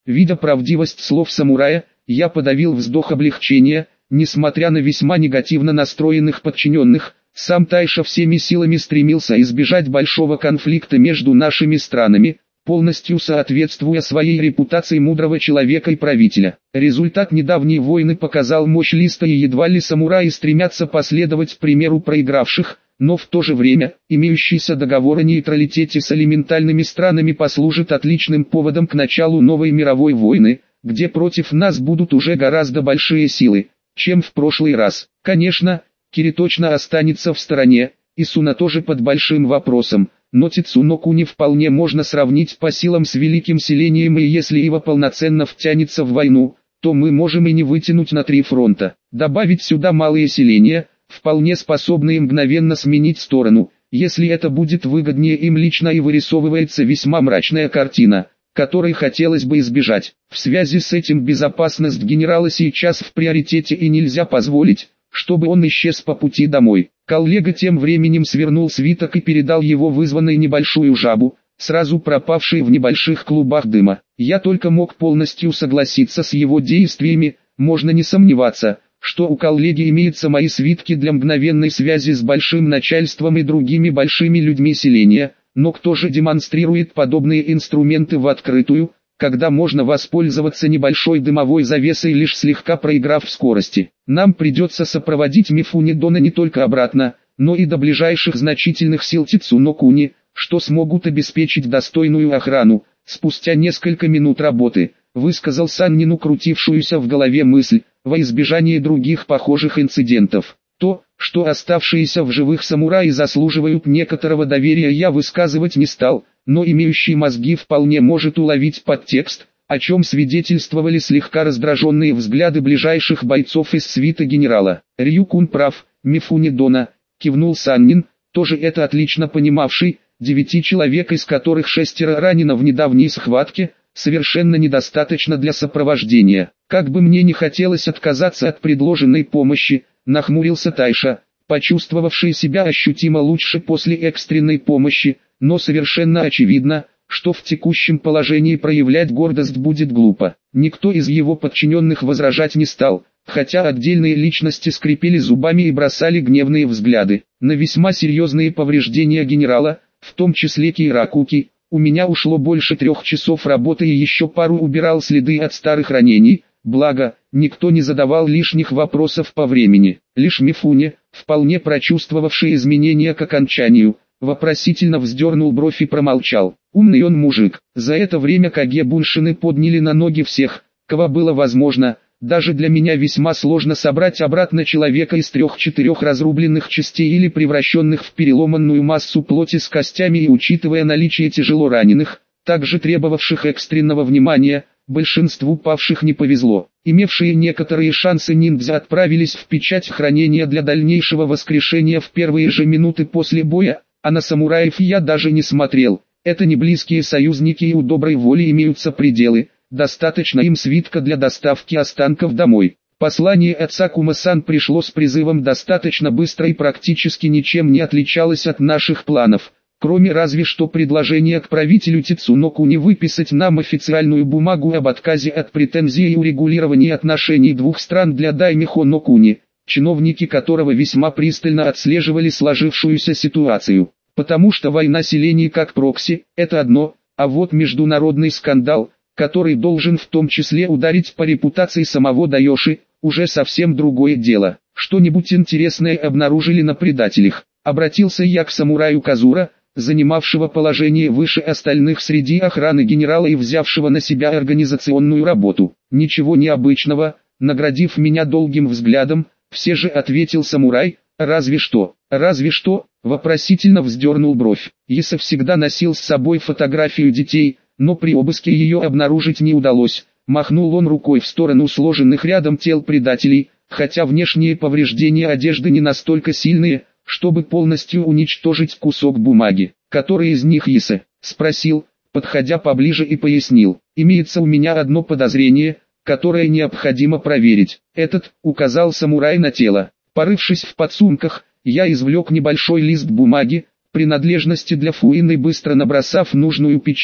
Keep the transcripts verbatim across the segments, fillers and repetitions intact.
Видя правдивость слов самурая, я подавил вздох облегчения. Несмотря на весьма негативно настроенных подчиненных, сам Тайша всеми силами стремился избежать большого конфликта между нашими странами, полностью соответствуя своей репутации мудрого человека и правителя. Результат недавней войны показал мощь Листа, и едва ли самураи стремятся последовать примеру проигравших, но в то же время, имеющийся договор о нейтралитете с элементальными странами послужит отличным поводом к началу новой мировой войны, где против нас будут уже гораздо большие силы, чем в прошлый раз. Конечно, Кири точно останется в стороне, и Суна тоже под большим вопросом, но Тицунокуни вполне можно сравнить по силам с великим селением, и если Ива полноценно втянется в войну, то мы можем и не вытянуть на три фронта. Добавить сюда малые селения, вполне способные мгновенно сменить сторону, если это будет выгоднее им лично, и вырисовывается весьма мрачная картина, которой хотелось бы избежать. В связи с этим безопасность генерала сейчас в приоритете, и нельзя позволить, чтобы он исчез по пути домой. Коллега тем временем свернул свиток и передал его вызванной небольшую жабу, сразу пропавшей в небольших клубах дыма. Я только мог полностью согласиться с его действиями. Можно не сомневаться, что у коллеги имеются мои свитки для мгновенной связи с большим начальством и другими большими людьми селения. Но кто же демонстрирует подобные инструменты в открытую, когда можно воспользоваться небольшой дымовой завесой, лишь слегка проиграв в скорости? Нам придется сопроводить Мифуни Дона не только обратно, но и до ближайших значительных сил Тицунокуни, что смогут обеспечить достойную охрану. Спустя несколько минут работы, высказал Саннину крутившуюся в голове мысль, во избежание других похожих инцидентов. То, что оставшиеся в живых самураи заслуживают некоторого доверия, я высказывать не стал, но имеющий мозги вполне может уловить подтекст, о чем свидетельствовали слегка раздраженные взгляды ближайших бойцов из свита генерала. Рyu-кун прав, Мифуни Дона, кивнул Саннин, тоже это отлично понимавший. Девяти человек, из которых шестеро ранено в недавней схватке, совершенно недостаточно для сопровождения. Как бы мне не хотелось отказаться от предложенной помощи, нахмурился Тайша, почувствовавший себя ощутимо лучше после экстренной помощи, но совершенно очевидно, что в текущем положении проявлять гордость будет глупо. Никто из его подчиненных возражать не стал, хотя отдельные личности скрипели зубами и бросали гневные взгляды. На весьма серьезные повреждения генерала, в том числе Киракуки, у меня ушло больше трех часов работы, и еще пару убирал следы от старых ранений. Благо, никто не задавал лишних вопросов по времени. Лишь Мифуни, вполне прочувствовавший изменения к окончанию, вопросительно вздернул бровь и промолчал. Умный он мужик. За это время Каге Буншины подняли на ноги всех, кого было возможно. Даже для меня весьма сложно собрать обратно человека из трех-четырех разрубленных частей или превращенных в переломанную массу плоти с костями, и учитывая наличие тяжело раненых, также требовавших экстренного внимания, большинству павших не повезло. Имевшие некоторые шансы ниндзя отправились в печать хранения для дальнейшего воскрешения в первые же минуты после боя, а на самураев я даже не смотрел. Это не близкие союзники, и у доброй воли имеются пределы. Достаточно им свитка для доставки останков домой. Послание от Сакума-сан пришло с призывом достаточно быстро и практически ничем не отличалось от наших планов, кроме разве что предложения к правителю Тицунокуни выписать нам официальную бумагу об отказе от претензий и урегулировании отношений двух стран для Даймихо Нокуни, чиновники которого весьма пристально отслеживали сложившуюся ситуацию. Потому что война селений как прокси – это одно, а вот международный скандал, который должен в том числе ударить по репутации самого Дайоши, уже совсем другое дело. Что-нибудь интересное обнаружили на предателях? Обратился я к самураю Казура, занимавшего положение выше остальных среди охраны генерала и взявшего на себя организационную работу. Ничего необычного, наградив меня долгим взглядом, все же ответил самурай, разве что, разве что, вопросительно вздернул бровь. Иса всегда носил с собой фотографию детей, но при обыске ее обнаружить не удалось. Махнул он рукой в сторону сложенных рядом тел предателей, хотя внешние повреждения одежды не настолько сильные, чтобы полностью уничтожить кусок бумаги. Который из них Иса? Спросил, подходя поближе, и пояснил. Имеется у меня одно подозрение, которое необходимо проверить. Этот, указал самурай на тело. Порывшись в подсумках, я извлек небольшой лист бумаги, принадлежности для Фуины, быстро набросав нужную печать,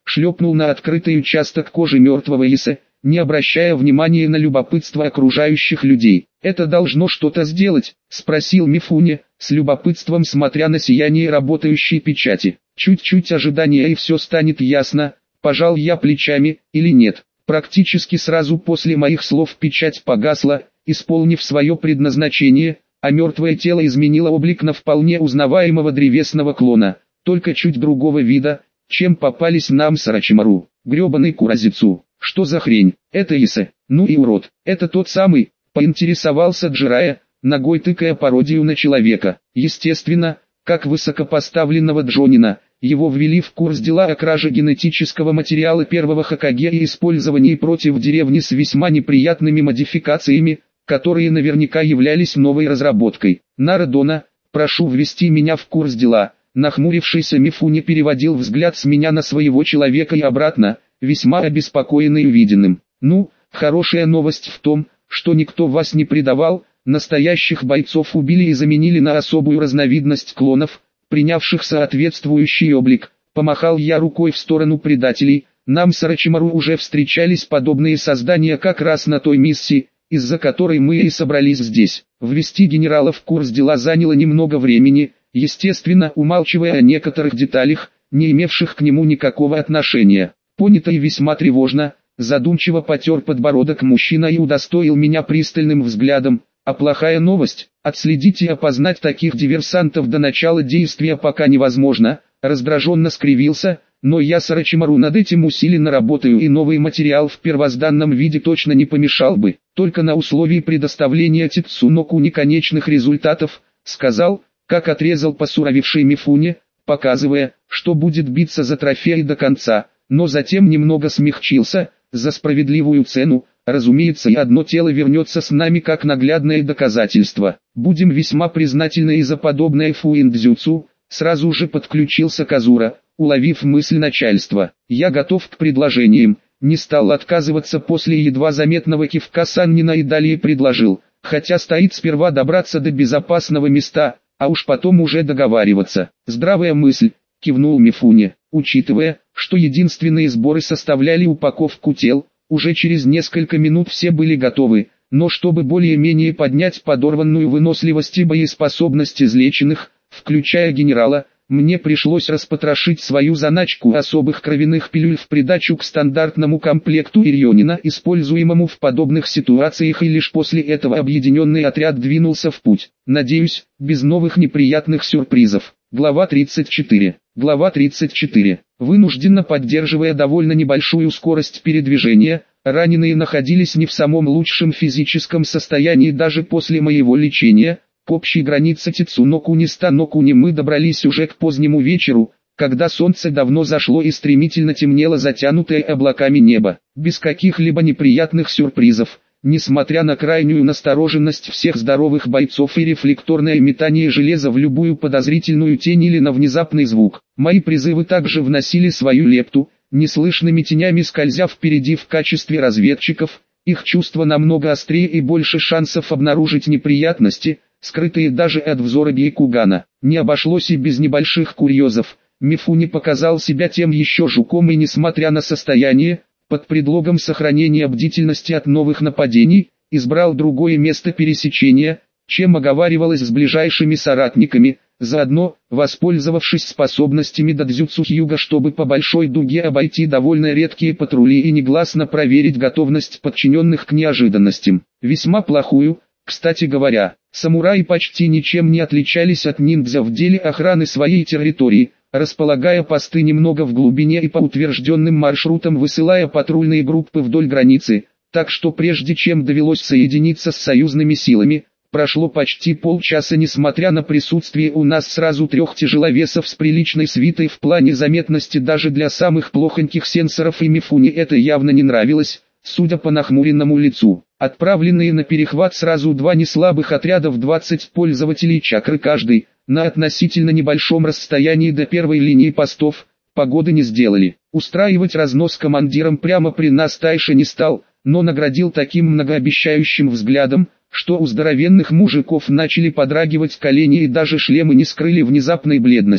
шлепнул на открытый участок кожи мертвого лиса, не обращая внимания на любопытство окружающих людей. «Это должно что-то сделать?» – спросил Мифуня, с любопытством смотря на сияние работающей печати. «Чуть-чуть ожидания и все станет ясно», – пожал я плечами, или нет. Практически сразу после моих слов печать погасла, исполнив свое предназначение, а мертвое тело изменило облик на вполне узнаваемого древесного клона, только чуть другого вида, чем попались нам с Орочимару. Гребаный Куразицу. Что за хрень? Это Иса. Ну и урод. Это тот самый, поинтересовался Джирая, ногой тыкая пародию на человека. Естественно, как высокопоставленного Джонина, его ввели в курс дела о краже генетического материала первого Хокаге и использовании против деревни с весьма неприятными модификациями, которые наверняка являлись новой разработкой. «Нарадона, прошу ввести меня в курс дела». Нахмурившийся Мифуни переводил взгляд с меня на своего человека и обратно, весьма обеспокоенный увиденным. «Ну, хорошая новость в том, что никто вас не предавал, настоящих бойцов убили и заменили на особую разновидность клонов, принявших соответствующий облик». Помахал я рукой в сторону предателей. Нам с Орочимару уже встречались подобные создания как раз на той миссии, из-за которой мы и собрались здесь. Ввести генерала в курс дела заняло немного времени, естественно, умалчивая о некоторых деталях, не имевших к нему никакого отношения. Понято и весьма тревожно, задумчиво потер подбородок мужчина и удостоил меня пристальным взглядом. А плохая новость, отследить и опознать таких диверсантов до начала действия пока невозможно, раздраженно скривился, но я с Орочимару над этим усиленно работаю и новый материал в первозданном виде точно не помешал бы, только на условии предоставления Тицуноку неконечных результатов, сказал, как отрезал посуровевший Мифуне, показывая, что будет биться за трофей до конца, но затем немного смягчился, за справедливую цену, разумеется, и одно тело вернется с нами как наглядное доказательство. Будем весьма признательны и за подобное фуиндзюцу, сразу же подключился Казура, уловив мысль начальства. Я готов к предложениям, не стал отказываться после едва заметного кивка Саннина и далее предложил, хотя стоит сперва добраться до безопасного места, а уж потом уже договариваться. Здравая мысль, кивнул Мифуня, учитывая, что единственные сборы составляли упаковку тел, уже через несколько минут все были готовы, но чтобы более-менее поднять подорванную выносливость и боеспособность излеченных, включая генерала, мне пришлось распотрошить свою заначку особых кровяных пилюль в придачу к стандартному комплекту Ирионина, используемому в подобных ситуациях, и лишь после этого объединенный отряд двинулся в путь. Надеюсь, без новых неприятных сюрпризов. Глава тридцать четыре. Глава тридцать четыре. Вынужденно поддерживая довольно небольшую скорость передвижения, раненые находились не в самом лучшем физическом состоянии даже после моего лечения. К общей границе Тицунокуни-Станокуни мы добрались уже к позднему вечеру, когда солнце давно зашло и стремительно темнело затянутое облаками небо. Без каких-либо неприятных сюрпризов, несмотря на крайнюю настороженность всех здоровых бойцов и рефлекторное метание железа в любую подозрительную тень или на внезапный звук, мои призывы также вносили свою лепту, неслышными тенями скользя впереди в качестве разведчиков. Их чувства намного острее и больше шансов обнаружить неприятности, скрытые даже от взора Бейкугана. Не обошлось и без небольших курьезов. Мифуни показал себя тем еще жуком и, несмотря на состояние, под предлогом сохранения бдительности от новых нападений, избрал другое место пересечения, чем оговаривалось с ближайшими соратниками, заодно, воспользовавшись способностями додзюцу Хьюга, чтобы по большой дуге обойти довольно редкие патрули и негласно проверить готовность подчиненных к неожиданностям. Весьма плохую, кстати говоря. Самураи почти ничем не отличались от ниндзя в деле охраны своей территории, располагая посты немного в глубине и по утвержденным маршрутам высылая патрульные группы вдоль границы, так что прежде чем довелось соединиться с союзными силами, прошло почти полчаса, несмотря на присутствие у нас сразу трех тяжеловесов с приличной свитой. В плане заметности даже для самых плохоньких сенсоров и Мифуни это явно не нравилось, судя по нахмуренному лицу. Отправленные на перехват сразу два неслабых отряда в двадцать пользователей чакры каждый, на относительно небольшом расстоянии до первой линии постов, погоды не сделали. Устраивать разнос командирам прямо при нас Тайша не стал, но наградил таким многообещающим взглядом, что у здоровенных мужиков начали подрагивать колени и даже шлемы не скрыли внезапной бледности.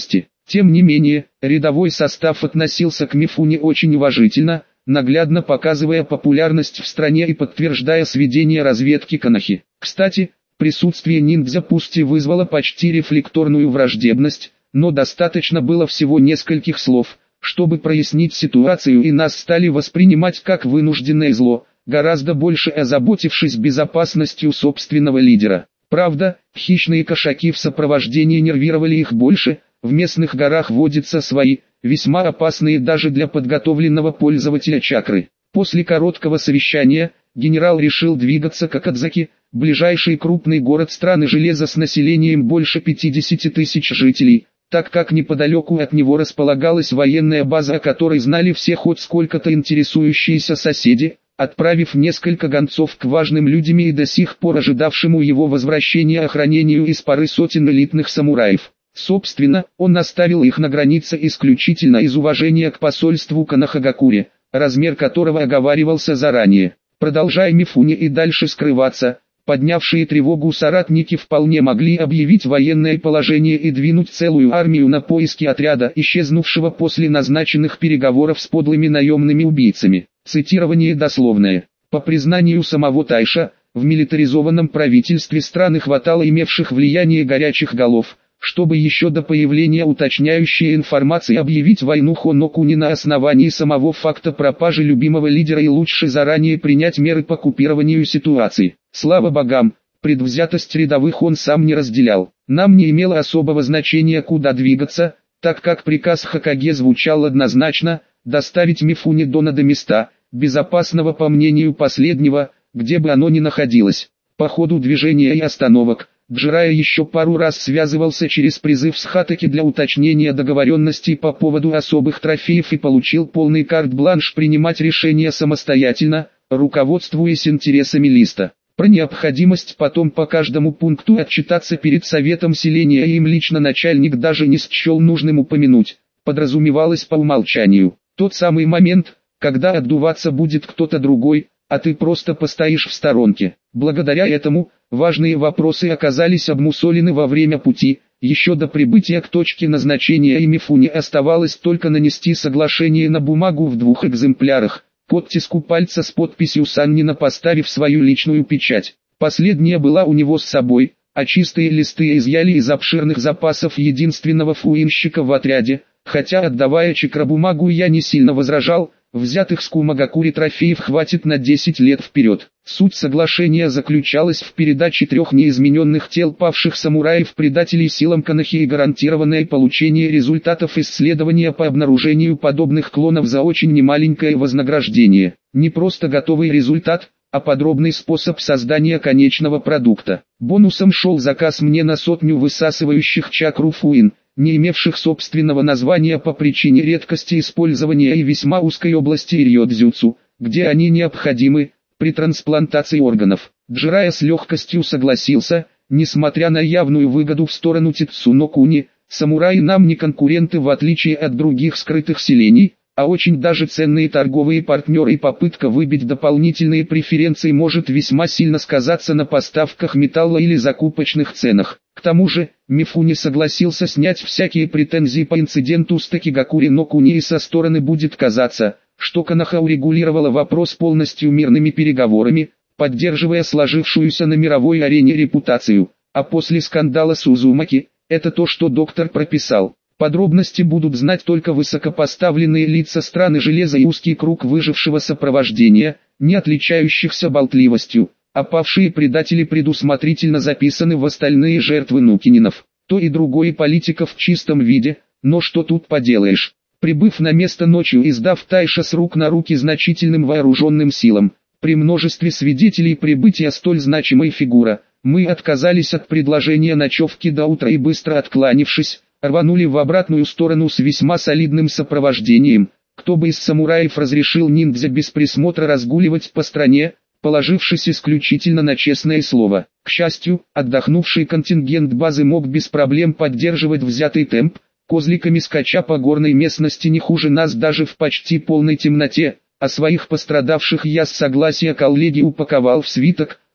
Тем не менее, рядовой состав относился к Мифуне очень уважительно, наглядно показывая популярность в стране и подтверждая сведения разведки Конохи. Кстати, присутствие ниндзя пусть и вызвало почти рефлекторную враждебность, но достаточно было всего нескольких слов, чтобы прояснить ситуацию, и нас стали воспринимать как вынужденное зло, гораздо больше озаботившись безопасностью собственного лидера. Правда, хищные кошаки в сопровождении нервировали их больше, в местных горах водятся свои, весьма опасные даже для подготовленного пользователя чакры. После короткого совещания, генерал решил двигаться к Акадзаки, ближайший крупный город страны железа с населением больше пятидесяти тысяч жителей, так как неподалеку от него располагалась военная база, о которой знали все хоть сколько-то интересующиеся соседи, отправив несколько гонцов к важным людям и до сих пор ожидавшему его возвращения охранению из пары сотен элитных самураев. Собственно, он оставил их на границе исключительно из уважения к посольству Канахагакуре, размер которого оговаривался заранее. Продолжая Мифуне и дальше скрываться, поднявшие тревогу соратники вполне могли объявить военное положение и двинуть целую армию на поиски отряда, исчезнувшего после назначенных переговоров с подлыми наемными убийцами. Цитирование дословное. По признанию самого Тайша, в милитаризованном правительстве страны хватало имевших влияние горячих голов, чтобы еще до появления уточняющей информации объявить войну Хонокуни на основании самого факта пропажи любимого лидера, и лучше заранее принять меры по купированию ситуации. Слава богам, предвзятость рядовых он сам не разделял. Нам не имело особого значения, куда двигаться, так как приказ Хокаге звучал однозначно: доставить Мифуне Дона до места, безопасного по мнению последнего, где бы оно ни находилось. По ходу движения и остановок, Джирайя еще пару раз связывался через призыв с Хатаки для уточнения договоренностей по поводу особых трофеев и получил полный карт-бланш принимать решения самостоятельно, руководствуясь интересами листа. Про необходимость потом по каждому пункту отчитаться перед советом селения им лично начальник даже не счел нужным упомянуть, подразумевалось по умолчанию. Тот самый момент, когда отдуваться будет кто-то другой, а ты просто постоишь в сторонке. Благодаря этому, важные вопросы оказались обмусолены во время пути. Еще до прибытия к точке назначения и Мифуне оставалось только нанести соглашение на бумагу в двух экземплярах, к оттиску пальца с подписью Саннина, поставив свою личную печать. Последняя была у него с собой, а чистые листы изъяли из обширных запасов единственного фуинщика в отряде, хотя, отдавая чакробумагу, я не сильно возражал. Взятых с Кумагакури трофеев хватит на десять лет вперед. Суть соглашения заключалась в передаче трех неизмененных тел павших самураев-предателей силам Конохи и гарантированное получение результатов исследования по обнаружению подобных клонов за очень немаленькое вознаграждение. Не просто готовый результат, а подробный способ создания конечного продукта. Бонусом шел заказ мне на сотню высасывающих чакру фуин, не имевших собственного названия по причине редкости использования и весьма узкой области рьёдзюцу, где они необходимы, при трансплантации органов. Джирайя с легкостью согласился, несмотря на явную выгоду в сторону Тицуно Куни. Самураи нам не конкуренты, в отличие от других скрытых селений, а очень даже ценные торговые партнеры, и попытка выбить дополнительные преференции может весьма сильно сказаться на поставках металла или закупочных ценах. К тому же, Мифуне согласился снять всякие претензии по инциденту с Такигакури но Куни, и со стороны будет казаться, что Коноха урегулировала вопрос полностью мирными переговорами, поддерживая сложившуюся на мировой арене репутацию, а после скандала с Узумаки, это то, что доктор прописал. Подробности будут знать только высокопоставленные лица страны железа и узкий круг выжившего сопровождения, не отличающихся болтливостью, а павшие предатели предусмотрительно записаны в остальные жертвы Нукининов. То и другое политиков в чистом виде, но что тут поделаешь. Прибыв на место ночью и сдав Тайша с рук на руки значительным вооруженным силам, при множестве свидетелей прибытия столь значимой фигуры, мы отказались от предложения ночевки до утра и, быстро откланившись, рванули в обратную сторону с весьма солидным сопровождением. Кто бы из самураев разрешил ниндзя без присмотра разгуливать по стране, положившись исключительно на честное слово? К счастью, отдохнувший контингент базы мог без проблем поддерживать взятый темп, козликами скача по горной местности не хуже нас даже в почти полной темноте, а своих пострадавших я с согласия коллеги упаковал в свиток,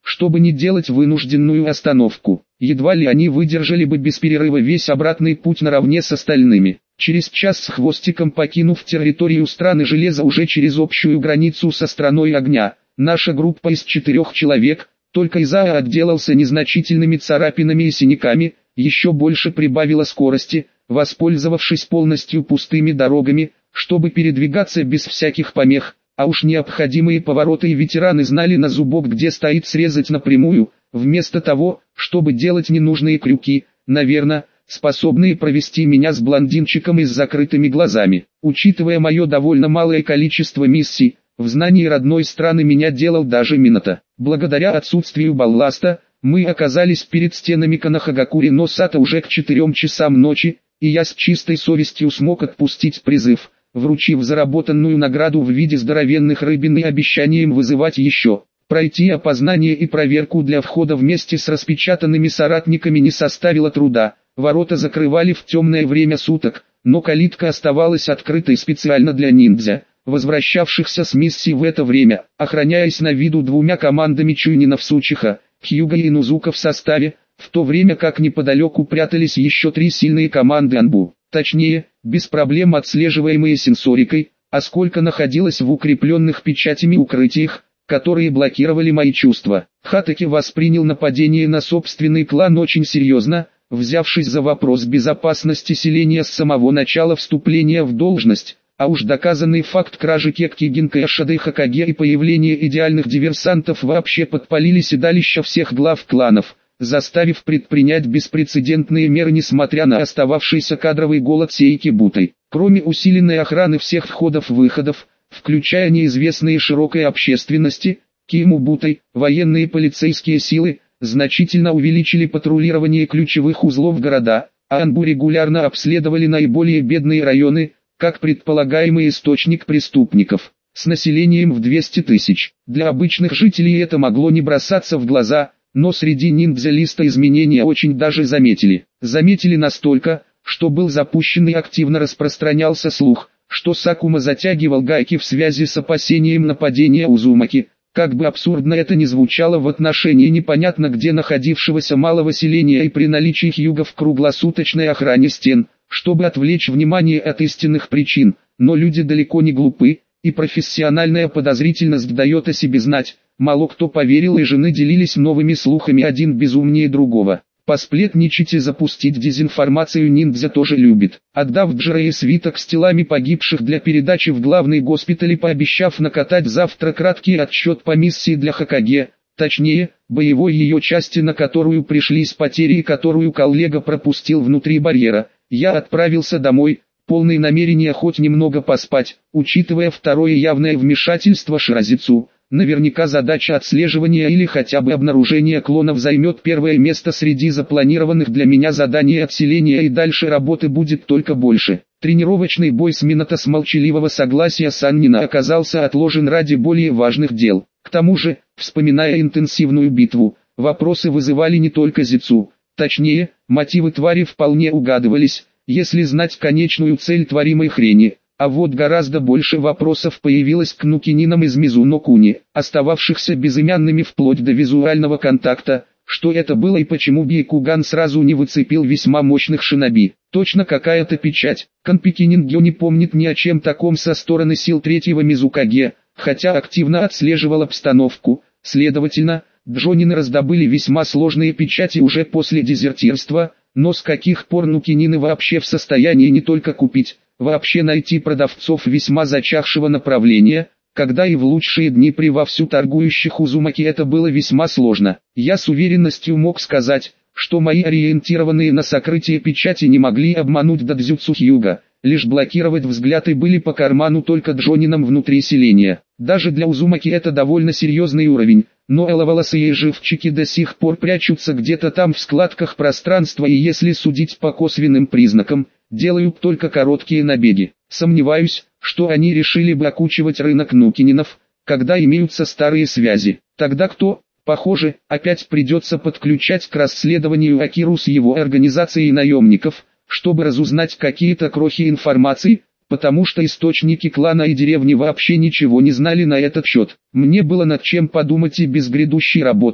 чтобы не делать вынужденную остановку. Едва ли они выдержали бы без перерыва весь обратный путь наравне с остальными. Через час с хвостиком покинув территорию страны железа уже через общую границу со страной огня, наша группа из четырех человек, только Изаа отделался незначительными царапинами и синяками, еще больше прибавила скорости, воспользовавшись полностью пустыми дорогами, чтобы передвигаться без всяких помех, а уж необходимые повороты и ветераны знали на зубок, где стоит срезать напрямую, вместо того, чтобы делать ненужные крюки, наверное, способные провести меня с блондинчиком и с закрытыми глазами. Учитывая мое довольно малое количество миссий, в знании родной страны меня делал даже Минато. Благодаря отсутствию балласта, мы оказались перед стенами Канахагакури но Сато уже к четырем часам ночи, и я с чистой совестью смог отпустить призыв, вручив заработанную награду в виде здоровенных рыбин и обещанием вызывать еще. Пройти опознание и проверку для входа вместе с распечатанными соратниками не составило труда. Ворота закрывали в темное время суток, но калитка оставалась открытой специально для ниндзя, возвращавшихся с миссии в это время, охраняясь на виду двумя командами Чуйнинов Сучиха, Хьюга и Инузука в составе, в то время как неподалеку прятались еще три сильные команды Анбу, точнее, без проблем отслеживаемые сенсорикой, а сколько находилось в укрепленных печатями укрытиях, которые блокировали мои чувства. Хатаки воспринял нападение на собственный клан очень серьезно, взявшись за вопрос безопасности селения с самого начала вступления в должность, а уж доказанный факт кражи Кекки Гинка Шады Хокаге и появление идеальных диверсантов вообще подпалили седалища всех глав кланов, заставив предпринять беспрецедентные меры несмотря на остававшийся кадровый голод Сейки Бутой. Кроме усиленной охраны всех входов-выходов, включая неизвестные широкой общественности, Киму Бутой, военные и полицейские силы, значительно увеличили патрулирование ключевых узлов города, а Анбу регулярно обследовали наиболее бедные районы, как предполагаемый источник преступников, с населением в двести тысяч. Для обычных жителей это могло не бросаться в глаза, но среди ниндзя листа изменения очень даже заметили. Заметили настолько, что был запущен и активно распространялся слух, что Сакума затягивал гайки в связи с опасением нападения Узумаки. Как бы абсурдно это ни звучало в отношении непонятно где находившегося малого селения и при наличии Хьюга в круглосуточной охране стен, чтобы отвлечь внимание от истинных причин, но люди далеко не глупы, и профессиональная подозрительность дает о себе знать. Мало кто поверил и жены делились новыми слухами один безумнее другого. Посплетничать и запустить дезинформацию ниндзя тоже любит. Отдав Джерее свиток с телами погибших для передачи в главный госпиталь и пообещав накатать завтра краткий отчет по миссии для Хокаге, точнее, боевой ее части, на которую пришлись потери и которую коллега пропустил внутри барьера, я отправился домой, полный намерения хоть немного поспать, учитывая второе явное вмешательство Ширазицу. Наверняка задача отслеживания или хотя бы обнаружения клонов займет первое место среди запланированных для меня заданий отселения, и дальше работы будет только больше. Тренировочный бой с Минато с молчаливого согласия Саннина оказался отложен ради более важных дел. К тому же, вспоминая интенсивную битву, вопросы вызывали не только Зицу. Точнее, мотивы твари вполне угадывались, если знать конечную цель творимой хрени. А вот гораздо больше вопросов появилось к нукининам из Мизуно Куни, остававшихся безымянными вплоть до визуального контакта. Что это было и почему Бейкуган сразу не выцепил весьма мощных шиноби? Точно какая-то печать. Канпики Нингё не помнит ни о чем таком со стороны сил третьего Мизукаге, хотя активно отслеживал обстановку. Следовательно, Джонины раздобыли весьма сложные печати уже после дезертирства, но с каких пор нукинины вообще в состоянии не только купить, вообще найти продавцов весьма зачахшего направления, когда и в лучшие дни при вовсю торгующих Узумаки это было весьма сложно. Я с уверенностью мог сказать, что мои ориентированные на сокрытие печати не могли обмануть Дадзюцу Хьюга, лишь блокировать взгляд и были по карману только Джонинам внутри селения. Даже для Узумаки это довольно серьезный уровень, но эловолосые живчики до сих пор прячутся где-то там в складках пространства, и если судить по косвенным признакам, делают только короткие набеги. Сомневаюсь, что они решили бы окучивать рынок нукининов, когда имеются старые связи. Тогда кто, похоже, опять придется подключать к расследованию Акиру с его организацией наемников, чтобы разузнать какие-то крохи информации, потому что источники клана и деревни вообще ничего не знали на этот счет. Мне было над чем подумать и без грядущей работы,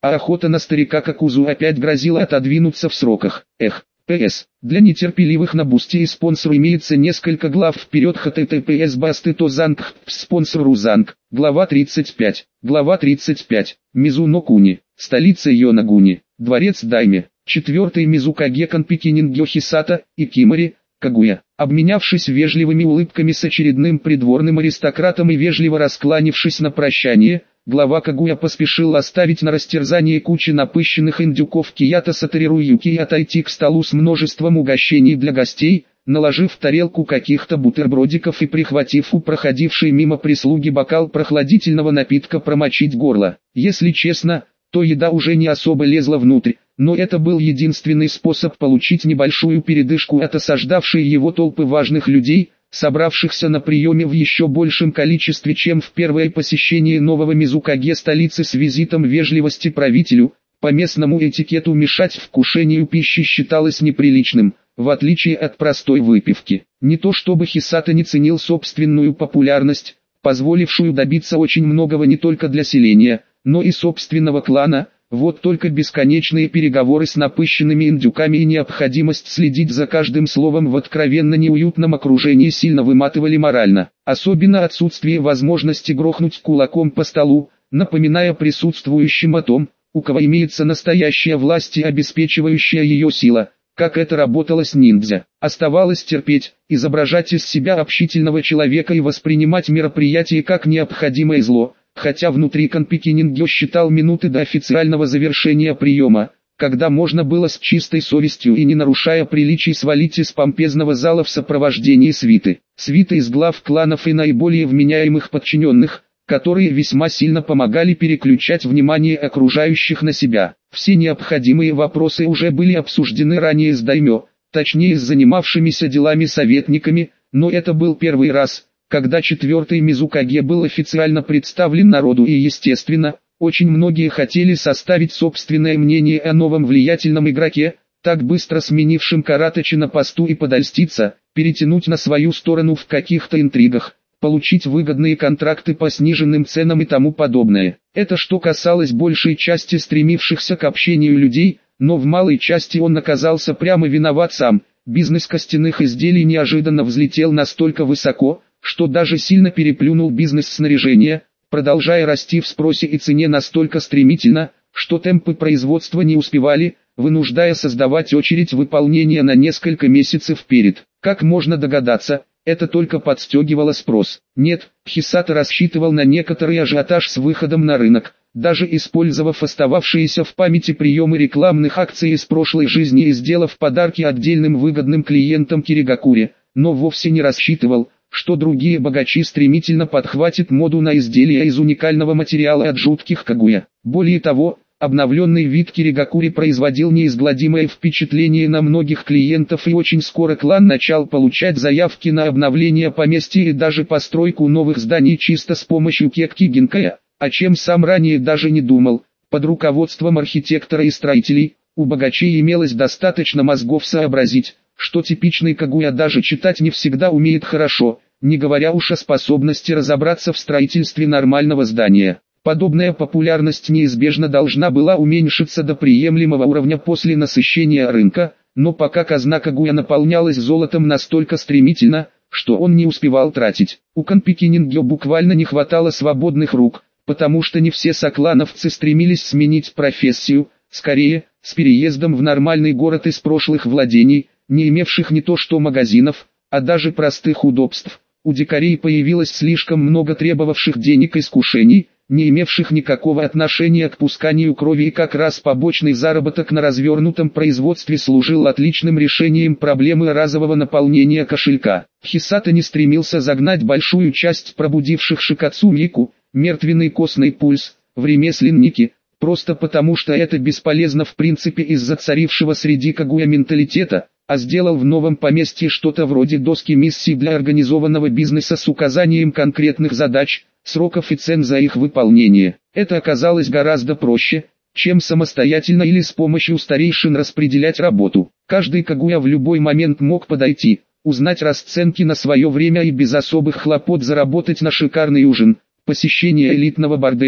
а охота на старика Какузу опять грозила отодвинуться в сроках. Эх. Пэ эс. Для нетерпеливых на Бусти и спонсор имеется несколько глав вперед. эйч ти ти пи эс басты тозанг спонсор Рузанг. Глава тридцать пять. Глава тридцать пять. Мизуно Куни. Столица Йонагуни. Дворец Дайме. Четвертый Мизукаге Канпикинингё Хисата и Кимори, Кагуя. Обменявшись вежливыми улыбками с очередным придворным аристократом и вежливо раскланившись на прощание, глава Кагуя поспешил оставить на растерзание кучи напыщенных индюков Кията Саториру Юки и отойти к столу с множеством угощений для гостей, наложив в тарелку каких-то бутербродиков и прихватив у проходившей мимо прислуги бокал прохладительного напитка промочить горло. Если честно, то еда уже не особо лезла внутрь, но это был единственный способ получить небольшую передышку от осаждавшей его толпы важных людей, собравшихся на приеме в еще большем количестве, чем в первое посещение нового Мизукаге столицы с визитом вежливости правителю. По местному этикету мешать вкушению пищи считалось неприличным, в отличие от простой выпивки. Не то чтобы Хисата не ценил собственную популярность, позволившую добиться очень многого не только для селения, но и собственного клана. Вот только бесконечные переговоры с напыщенными индюками и необходимость следить за каждым словом в откровенно неуютном окружении сильно выматывали морально. Особенно отсутствие возможности грохнуть кулаком по столу, напоминая присутствующим о том, у кого имеется настоящая власть и обеспечивающая ее сила, как это работало с ниндзя. Оставалось терпеть, изображать из себя общительного человека и воспринимать мероприятие как необходимое зло. Хотя внутри Канпикинингё считал минуты до официального завершения приема, когда можно было с чистой совестью и не нарушая приличий свалить из помпезного зала в сопровождении свиты. Свита из глав кланов и наиболее вменяемых подчиненных, которые весьма сильно помогали переключать внимание окружающих на себя. Все необходимые вопросы уже были обсуждены ранее с даймё, точнее с занимавшимися делами советниками, но это был первый раз, когда четвертый Мизукаге был официально представлен народу, и естественно, очень многие хотели составить собственное мнение о новом влиятельном игроке, так быстро сменившем Каратачи на посту, и подольститься, перетянуть на свою сторону в каких-то интригах, получить выгодные контракты по сниженным ценам и тому подобное. Это что касалось большей части стремившихся к общению людей, но в малой части он оказался прямо виноват сам. Бизнес костяных изделий неожиданно взлетел настолько высоко, что даже сильно переплюнул бизнес снаряжения, продолжая расти в спросе и цене настолько стремительно, что темпы производства не успевали, вынуждая создавать очередь выполнения на несколько месяцев вперед. Как можно догадаться, это только подстегивало спрос. Нет, Хисата рассчитывал на некоторый ажиотаж с выходом на рынок, даже использовав остававшиеся в памяти приемы рекламных акций из прошлой жизни и сделав подарки отдельным выгодным клиентам Киригакуре, но вовсе не рассчитывал, что другие богачи стремительно подхватят моду на изделия из уникального материала от жутких Кагуя. Более того, обновленный вид Киригакури производил неизгладимое впечатление на многих клиентов, и очень скоро клан начал получать заявки на обновление поместья и даже постройку новых зданий чисто с помощью кекки Гинкая, о чем сам ранее даже не думал. Под руководством архитектора и строителей, у богачей имелось достаточно мозгов сообразить, что типичный Кагуя даже читать не всегда умеет хорошо, не говоря уж о способности разобраться в строительстве нормального здания. Подобная популярность неизбежно должна была уменьшиться до приемлемого уровня после насыщения рынка, но пока казна Кагуя наполнялась золотом настолько стремительно, что он не успевал тратить. У Канпикинингё буквально не хватало свободных рук, потому что не все соклановцы стремились сменить профессию, скорее, с переездом в нормальный город из прошлых владений, не имевших не то что магазинов, а даже простых удобств. У дикарей появилось слишком много требовавших денег искушений, не имевших никакого отношения к пусканию крови, и как раз побочный заработок на развернутом производстве служил отличным решением проблемы разового наполнения кошелька. Хисата не стремился загнать большую часть пробудивших Шикацу Мику, мертвенный костный пульс, в ремесленники, просто потому что это бесполезно в принципе из-за царившего среди Кагуя менталитета, а сделал в новом поместье что-то вроде доски миссий для организованного бизнеса с указанием конкретных задач, сроков и цен за их выполнение. Это оказалось гораздо проще, чем самостоятельно или с помощью старейшин распределять работу. Каждый Кагуя в любой момент мог подойти, узнать расценки на свое время и без особых хлопот заработать на шикарный ужин, посещение элитного борделя,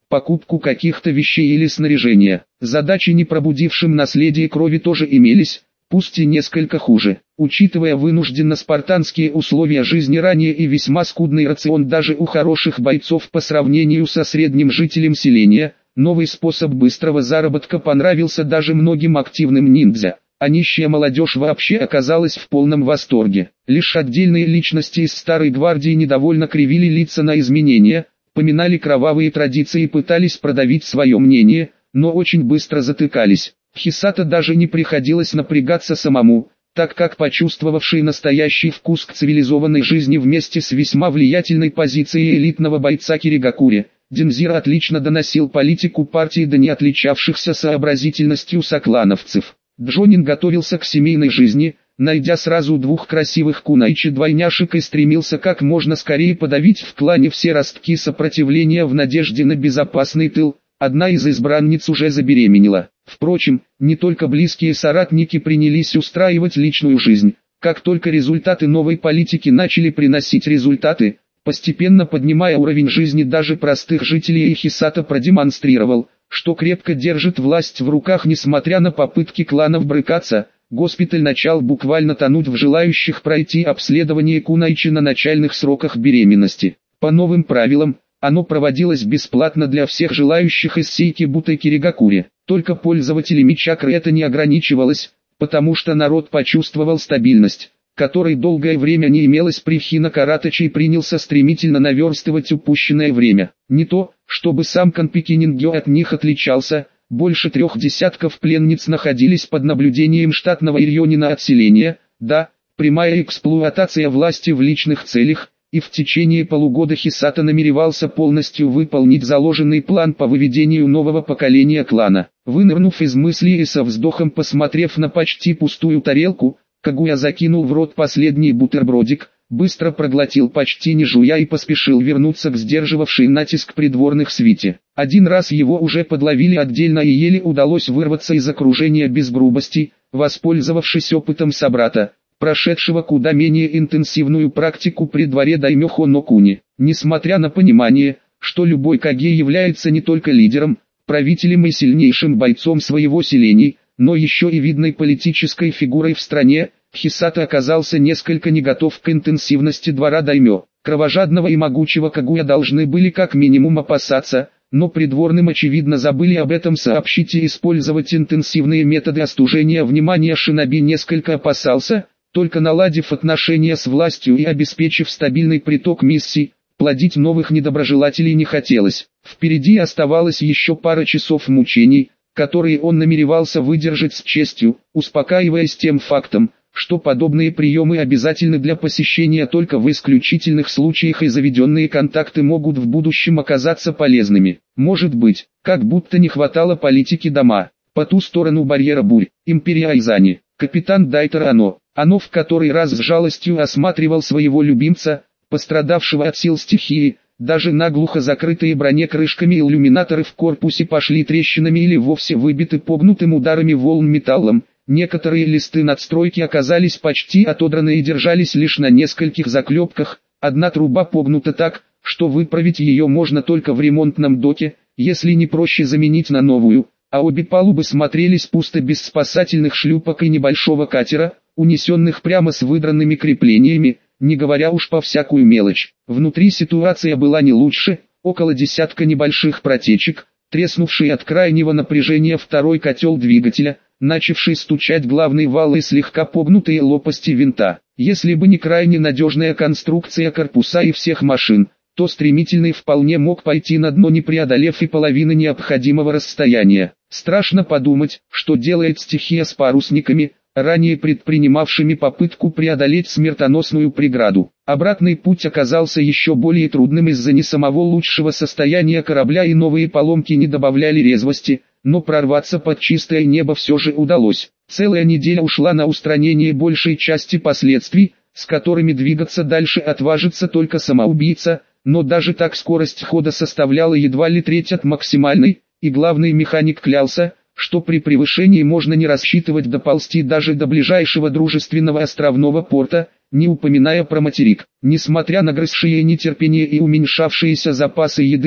покупку каких-то вещей или снаряжения. Задачи не пробудившим наследие крови тоже имелись, пусть и несколько хуже. Учитывая вынужденно спартанские условия жизни ранее и весьма скудный рацион даже у хороших бойцов по сравнению со средним жителем селения, новый способ быстрого заработка понравился даже многим активным ниндзя, а нищая молодежь вообще оказалась в полном восторге. Лишь отдельные личности из старой гвардии недовольно кривили лица на изменения, поминали кровавые традиции и пытались продавить свое мнение, но очень быстро затыкались. Хисато даже не приходилось напрягаться самому, так как почувствовавший настоящий вкус к цивилизованной жизни вместе с весьма влиятельной позицией элитного бойца Киригакури, Дензиро отлично доносил политику партии до не отличавшихся сообразительностью соклановцев. Джонин готовился к семейной жизни, найдя сразу двух красивых кунайчи-двойняшек и стремился как можно скорее подавить в клане все ростки сопротивления в надежде на безопасный тыл. Одна из избранниц уже забеременела. Впрочем, не только близкие соратники принялись устраивать личную жизнь. Как только результаты новой политики начали приносить результаты, постепенно поднимая уровень жизни даже простых жителей, и Хисато продемонстрировал, что крепко держит власть в руках несмотря на попытки кланов брыкаться. Госпиталь начал буквально тонуть в желающих пройти обследование кунайчи на начальных сроках беременности. По новым правилам, оно проводилось бесплатно для всех желающих из Сейкибуты Киригакури. Только пользователями чакры это не ограничивалось, потому что народ почувствовал стабильность, которой долгое время не имелось при Хинокаратаче, и принялся стремительно наверстывать упущенное время. Не то, чтобы сам Канпики-нингё от них отличался, больше трех десятков пленниц находились под наблюдением штатного ирьонина отселения, да, прямая эксплуатация власти в личных целях, и в течение полугода Хисато намеревался полностью выполнить заложенный план по выведению нового поколения клана. Вынырнув из мыслей и со вздохом посмотрев на почти пустую тарелку, Кагуя закинул в рот последний бутербродик, быстро проглотил почти не жуя и поспешил вернуться к сдерживавшей натиск придворных свите. Один раз его уже подловили отдельно и еле удалось вырваться из окружения без грубостей, воспользовавшись опытом собрата, прошедшего куда менее интенсивную практику при дворе даймё Хонокуни. Несмотря на понимание, что любой каге является не только лидером, правителем и сильнейшим бойцом своего селения, но еще и видной политической фигурой в стране, Хисато оказался несколько не готов к интенсивности двора даймё. Кровожадного и могучего Кагуя должны были как минимум опасаться, но придворным очевидно забыли об этом сообщить и использовать интенсивные методы остужения внимания. Шиноби несколько опасался, только наладив отношения с властью и обеспечив стабильный приток миссий, плодить новых недоброжелателей не хотелось. Впереди оставалось еще пара часов мучений, которые он намеревался выдержать с честью, успокаиваясь тем фактом, что подобные приемы обязательны для посещения только в исключительных случаях, и заведенные контакты могут в будущем оказаться полезными. Может быть, как будто не хватало политики дома. По ту сторону барьера бурь, империя Айзани, капитан Дайтер Ано, Ано в который раз с жалостью осматривал своего любимца, пострадавшего от сил стихии. Даже наглухо закрытые бронекрышками иллюминаторы в корпусе пошли трещинами или вовсе выбиты погнутым ударами волн металлом. Некоторые листы надстройки оказались почти отодраны и держались лишь на нескольких заклепках. Одна труба погнута так, что выправить ее можно только в ремонтном доке, если не проще заменить на новую, а обе палубы смотрелись пусто без спасательных шлюпок и небольшого катера, унесенных прямо с выдранными креплениями, не говоря уж по всякую мелочь. Внутри ситуация была не лучше, около десятка небольших протечек, треснувший от крайнего напряжения второй котел двигателя, начавший стучать главный вал и слегка погнутые лопасти винта. Если бы не крайне надежная конструкция корпуса и всех машин, то стремительный вполне мог пойти на дно, не преодолев и половины необходимого расстояния. Страшно подумать, что делает стихия с парусниками, ранее предпринимавшими попытку преодолеть смертоносную преграду. Обратный путь оказался еще более трудным из-за не самого лучшего состояния корабля, и новые поломки не добавляли резвости, но прорваться под чистое небо все же удалось. Целая неделя ушла на устранение большей части последствий, с которыми двигаться дальше отважится только самоубийца, но даже так скорость хода составляла едва ли треть от максимальной, и главный механик клялся, что при превышении можно не рассчитывать доползти даже до ближайшего дружественного островного порта, не упоминая про материк. Несмотря на грызшие нетерпение и уменьшавшиеся запасы еды,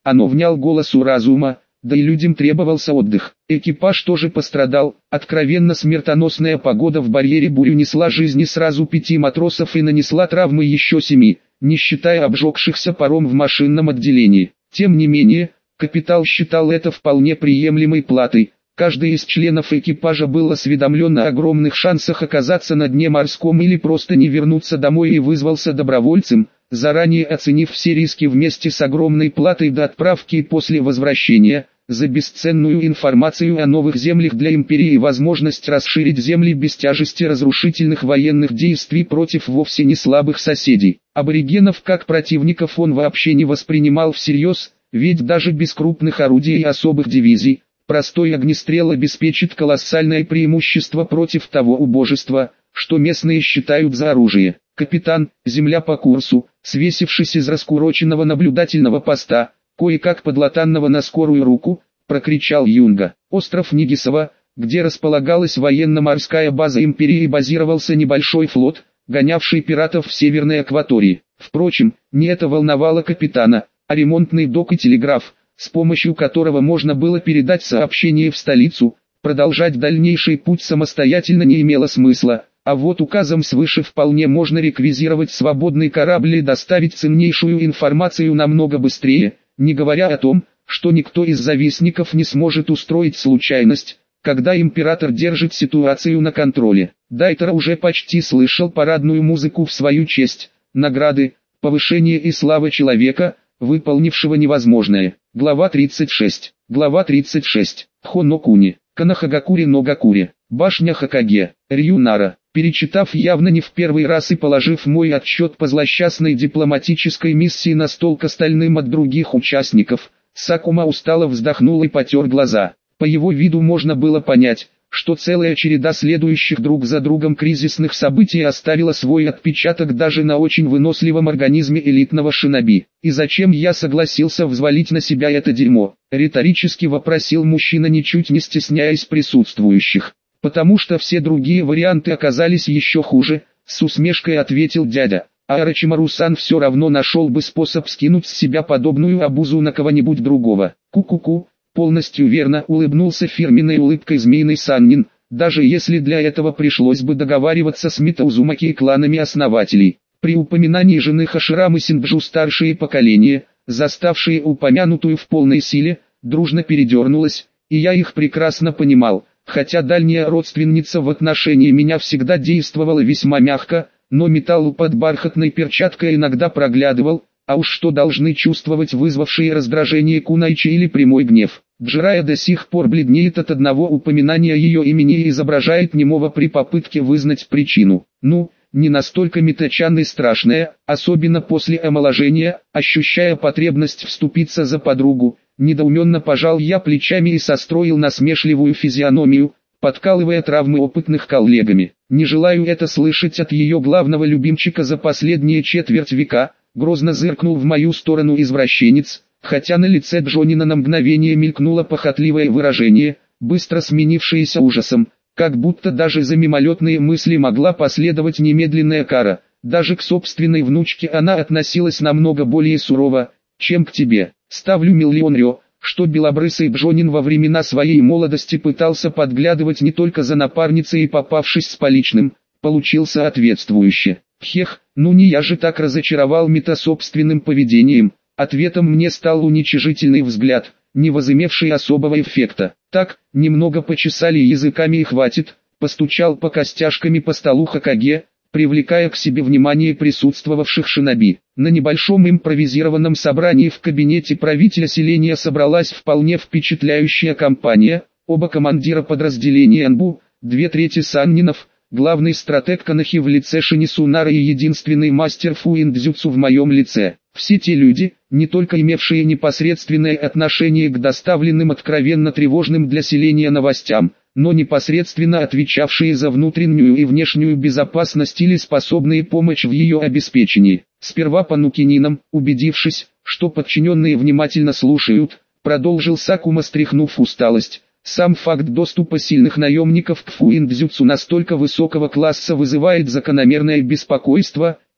Оно внял голосу разума, да и людям требовался отдых. Экипаж тоже пострадал, откровенно смертоносная погода в барьере бурю несла жизни сразу пяти матросов и нанесла травмы еще семи, не считая обжегшихся паром в машинном отделении. Тем не менее, капитан считал это вполне приемлемой платой. Каждый из членов экипажа был осведомлен о огромных шансах оказаться на дне морском или просто не вернуться домой и вызвался добровольцем, заранее оценив все риски вместе с огромной платой до отправки и после возвращения, за бесценную информацию о новых землях для империи и возможность расширить земли без тяжести разрушительных военных действий против вовсе не слабых соседей. Аборигенов как противников он вообще не воспринимал всерьез, ведь даже без крупных орудий и особых дивизий, простой огнестрел обеспечит колоссальное преимущество против того убожества, что местные считают за оружие. Капитан, земля по курсу, свесившись из раскуроченного наблюдательного поста, кое-как подлатанного на скорую руку, прокричал Юнга. Остров Нигисова, где располагалась военно-морская база империи и базировался небольшой флот, гонявший пиратов в северной акватории. Впрочем, не это волновало капитана, а ремонтный док и телеграф, с помощью которого можно было передать сообщение в столицу. Продолжать дальнейший путь самостоятельно не имело смысла. А вот указом свыше вполне можно реквизировать свободный корабль и доставить ценнейшую информацию намного быстрее, не говоря о том, что никто из завистников не сможет устроить случайность, когда император держит ситуацию на контроле. Дайтер уже почти слышал парадную музыку в свою честь, награды, повышение и слава человека, выполнившего невозможное. Глава тридцать шесть. Глава тридцать шесть. Хонокуни, Канахагакури Ногакури, башня Хокаге, Рюнара. Перечитав явно не в первый раз и положив мой отчет по злосчастной дипломатической миссии на стол к остальным от других участников, Сакума устало вздохнул и потер глаза. По его виду можно было понять, что целая череда следующих друг за другом кризисных событий оставила свой отпечаток даже на очень выносливом организме элитного шиноби. «И зачем я согласился взвалить на себя это дерьмо?» — риторически вопросил мужчина, ничуть не стесняясь присутствующих. «Потому что все другие варианты оказались еще хуже», — с усмешкой ответил дядя. «А Орочимару-сан все равно нашел бы способ скинуть с себя подобную обузу на кого-нибудь другого». «Ку-ку-ку». Полностью верно улыбнулся фирменной улыбкой змеиный Саннин, даже если для этого пришлось бы договариваться с Митаузумаки и кланами основателей. При упоминании жены Хаширамы Синбджу старшее поколение, заставшее упомянутую в полной силе, дружно передернулось, и я их прекрасно понимал, хотя дальняя родственница в отношении меня всегда действовала весьма мягко, но металл под бархатной перчаткой иногда проглядывал, а уж что должны чувствовать вызвавшие раздражение Кунайчи или прямой гнев. Джирая до сих пор бледнеет от одного упоминания ее имени и изображает немого при попытке вызнать причину. Ну, не настолько Митачан и страшная, особенно после омоложения, ощущая потребность вступиться за подругу. Недоуменно пожал я плечами и состроил насмешливую физиономию, подкалывая травмы опытных коллегами. Не желаю это слышать от ее главного любимчика за последние четверть века. Грозно зыркнул в мою сторону извращенец, хотя на лице Джонина на мгновение мелькнуло похотливое выражение, быстро сменившееся ужасом, как будто даже за мимолетные мысли могла последовать немедленная кара. Даже к собственной внучке она относилась намного более сурово, чем к тебе. Ставлю миллион рё, что белобрысый Джонин во времена своей молодости пытался подглядывать не только за напарницей и, попавшись с поличным, получился ответствующе. Хех, ну не я же так разочаровал Мита собственным поведением. Ответом мне стал уничижительный взгляд, не возымевший особого эффекта. Так, немного почесали языками и хватит, постучал по костяшками по столу Хокаге, привлекая к себе внимание присутствовавших шиноби. На небольшом импровизированном собрании в кабинете правителя селения собралась вполне впечатляющая компания, оба командира подразделения Анбу, две трети саннинов, главный стратег Канахи в лице Шинисунара и единственный мастер фуиндзюцу в моем лице. Все те люди, не только имевшие непосредственное отношение к доставленным откровенно тревожным для селения новостям, но непосредственно отвечавшие за внутреннюю и внешнюю безопасность или способные помочь в ее обеспечении. Сперва по Нукининам, убедившись, что подчиненные внимательно слушают, продолжил Сакума, стряхнув усталость. Сам факт доступа сильных наемников к фуиндзюцу настолько высокого класса вызывает закономерное беспокойство,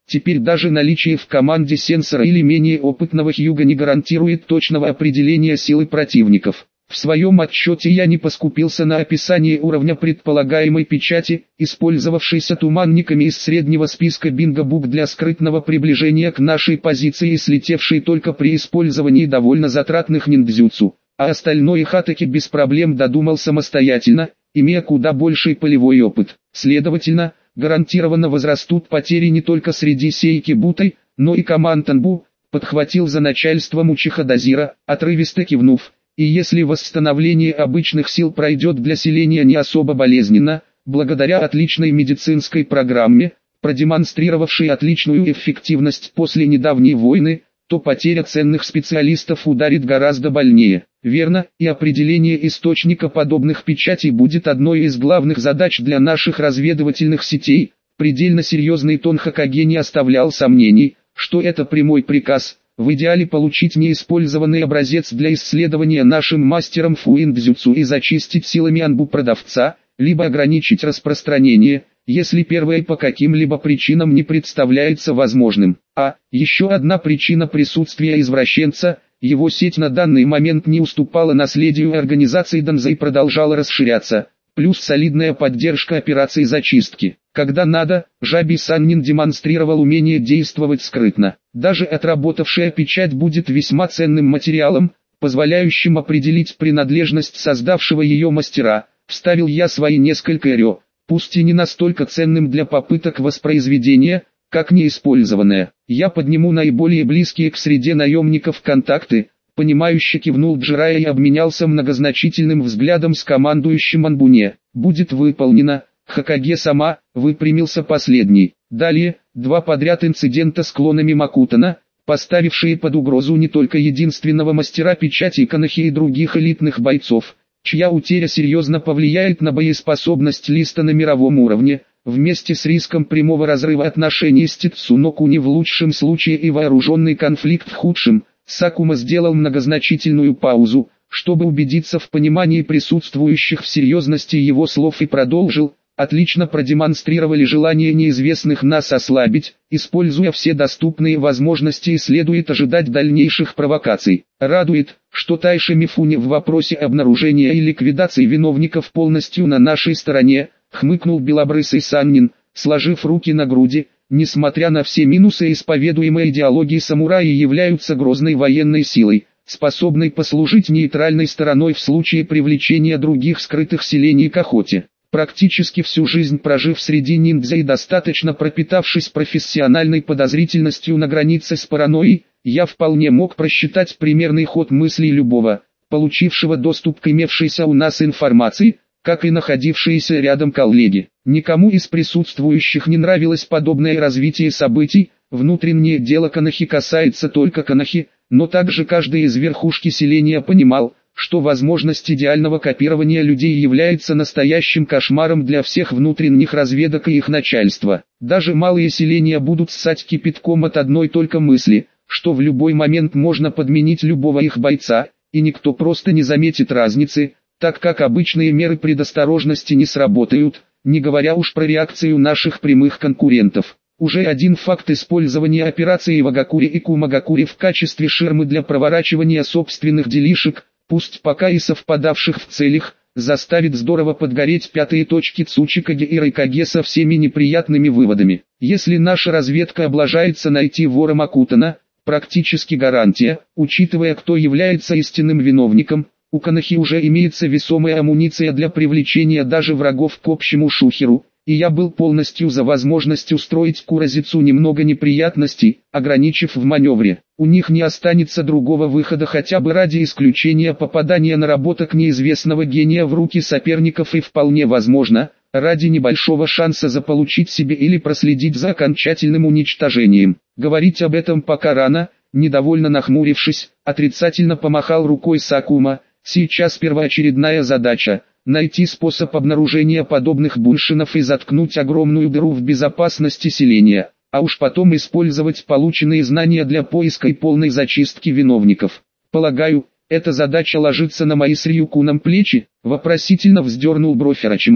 Теперь даже наличие в команде сенсора или менее опытного Хьюга не гарантирует точного определения силы противников. В своем отчете я не поскупился на описание уровня предполагаемой печати, использовавшейся туманниками из среднего списка бинго-бук для скрытного приближения к нашей позиции и слетевшей только при использовании довольно затратных ниндзюцу, а остальное Хатаки без проблем додумал самостоятельно, имея куда больший полевой опыт. Следовательно, гарантированно возрастут потери не только среди Сейки Бутай, но и команд Анбу, подхватил за начальством Учиха Дозира, отрывисто кивнув. И если восстановление обычных сил пройдет для селения не особо болезненно, благодаря отличной медицинской программе, продемонстрировавшей отличную эффективность после недавней войны, то потеря ценных специалистов ударит гораздо больнее. Верно, и определение источника подобных печатей будет одной из главных задач для наших разведывательных сетей. Предельно серьезный тон Хокаге не оставлял сомнений, что это прямой приказ. В идеале получить неиспользованный образец для исследования нашим мастером фуиндзюцу и зачистить силами Анбу продавца, либо ограничить распространение, если первое по каким-либо причинам не представляется возможным. А, еще одна причина присутствия извращенца, его сеть на данный момент не уступала наследию организации Донза и продолжала расширяться, плюс солидная поддержка операций зачистки. Когда надо, Жаби Саннин демонстрировал умение действовать скрытно. Даже отработавшая печать будет весьма ценным материалом, позволяющим определить принадлежность создавшего ее мастера. Вставил я свои несколько рё, пусть и не настолько ценным для попыток воспроизведения, как неиспользованное. Я подниму наиболее близкие к среде наемников контакты. Понимающе кивнул Джирая и обменялся многозначительным взглядом с командующим Анбуне. Будет выполнено. Хокаге сама, выпрямился последний. Далее, два подряд инцидента с клонами Макутана, поставившие под угрозу не только единственного мастера печати Канахи и других элитных бойцов, чья утеря серьезно повлияет на боеспособность листа на мировом уровне, вместе с риском прямого разрыва отношений с Тицунокуни в лучшем случае и вооруженный конфликт в худшем. Сакума сделал многозначительную паузу, чтобы убедиться в понимании присутствующих в серьезности его слов и продолжил. Отлично продемонстрировали желание неизвестных нас ослабить, используя все доступные возможности, и следует ожидать дальнейших провокаций. Радует, что Тайши Мифуни в вопросе обнаружения и ликвидации виновников полностью на нашей стороне, хмыкнул белобрысый Саннин, сложив руки на груди. Несмотря на все минусы исповедуемой идеологии, самураи являются грозной военной силой, способной послужить нейтральной стороной в случае привлечения других скрытых селений к охоте. Практически всю жизнь прожив среди ниндзя и достаточно пропитавшись профессиональной подозрительностью на границе с паранойей, я вполне мог просчитать примерный ход мыслей любого, получившего доступ к имевшейся у нас информации, как и находившиеся рядом коллеги. Никому из присутствующих не нравилось подобное развитие событий. Внутреннее дело Канахи касается только Канахи, но также каждый из верхушки селения понимал, что возможность идеального копирования людей является настоящим кошмаром для всех внутренних разведок и их начальства. Даже малые селения будут ссать кипятком от одной только мысли, что в любой момент можно подменить любого их бойца, и никто просто не заметит разницы, так как обычные меры предосторожности не сработают, не говоря уж про реакцию наших прямых конкурентов. Уже один факт использования операции Вагакури и Кумагакури в качестве ширмы для проворачивания собственных делишек, пусть пока и совпадавших в целях, заставит здорово подгореть пятые точки Цучикаге и Райкаге со всеми неприятными выводами. Если наша разведка облажается найти вора Макутана, практически гарантия, учитывая, кто является истинным виновником, у Канахи уже имеется весомая амуниция для привлечения даже врагов к общему шухеру, и я был полностью за возможность устроить Куразицу немного неприятностей, ограничив в маневре. У них не останется другого выхода хотя бы ради исключения попадания наработок неизвестного гения в руки соперников и вполне возможно, ради небольшого шанса заполучить себе или проследить за окончательным уничтожением. Говорить об этом пока рано, недовольно нахмурившись, отрицательно помахал рукой Сакума. Сейчас первоочередная задача – найти способ обнаружения подобных буншинов и заткнуть огромную дыру в безопасности селения, а уж потом использовать полученные знания для поиска и полной зачистки виновников. Полагаю, эта задача ложится на мои с Рюкуном плечи, вопросительно вздернул бровь Орочимару.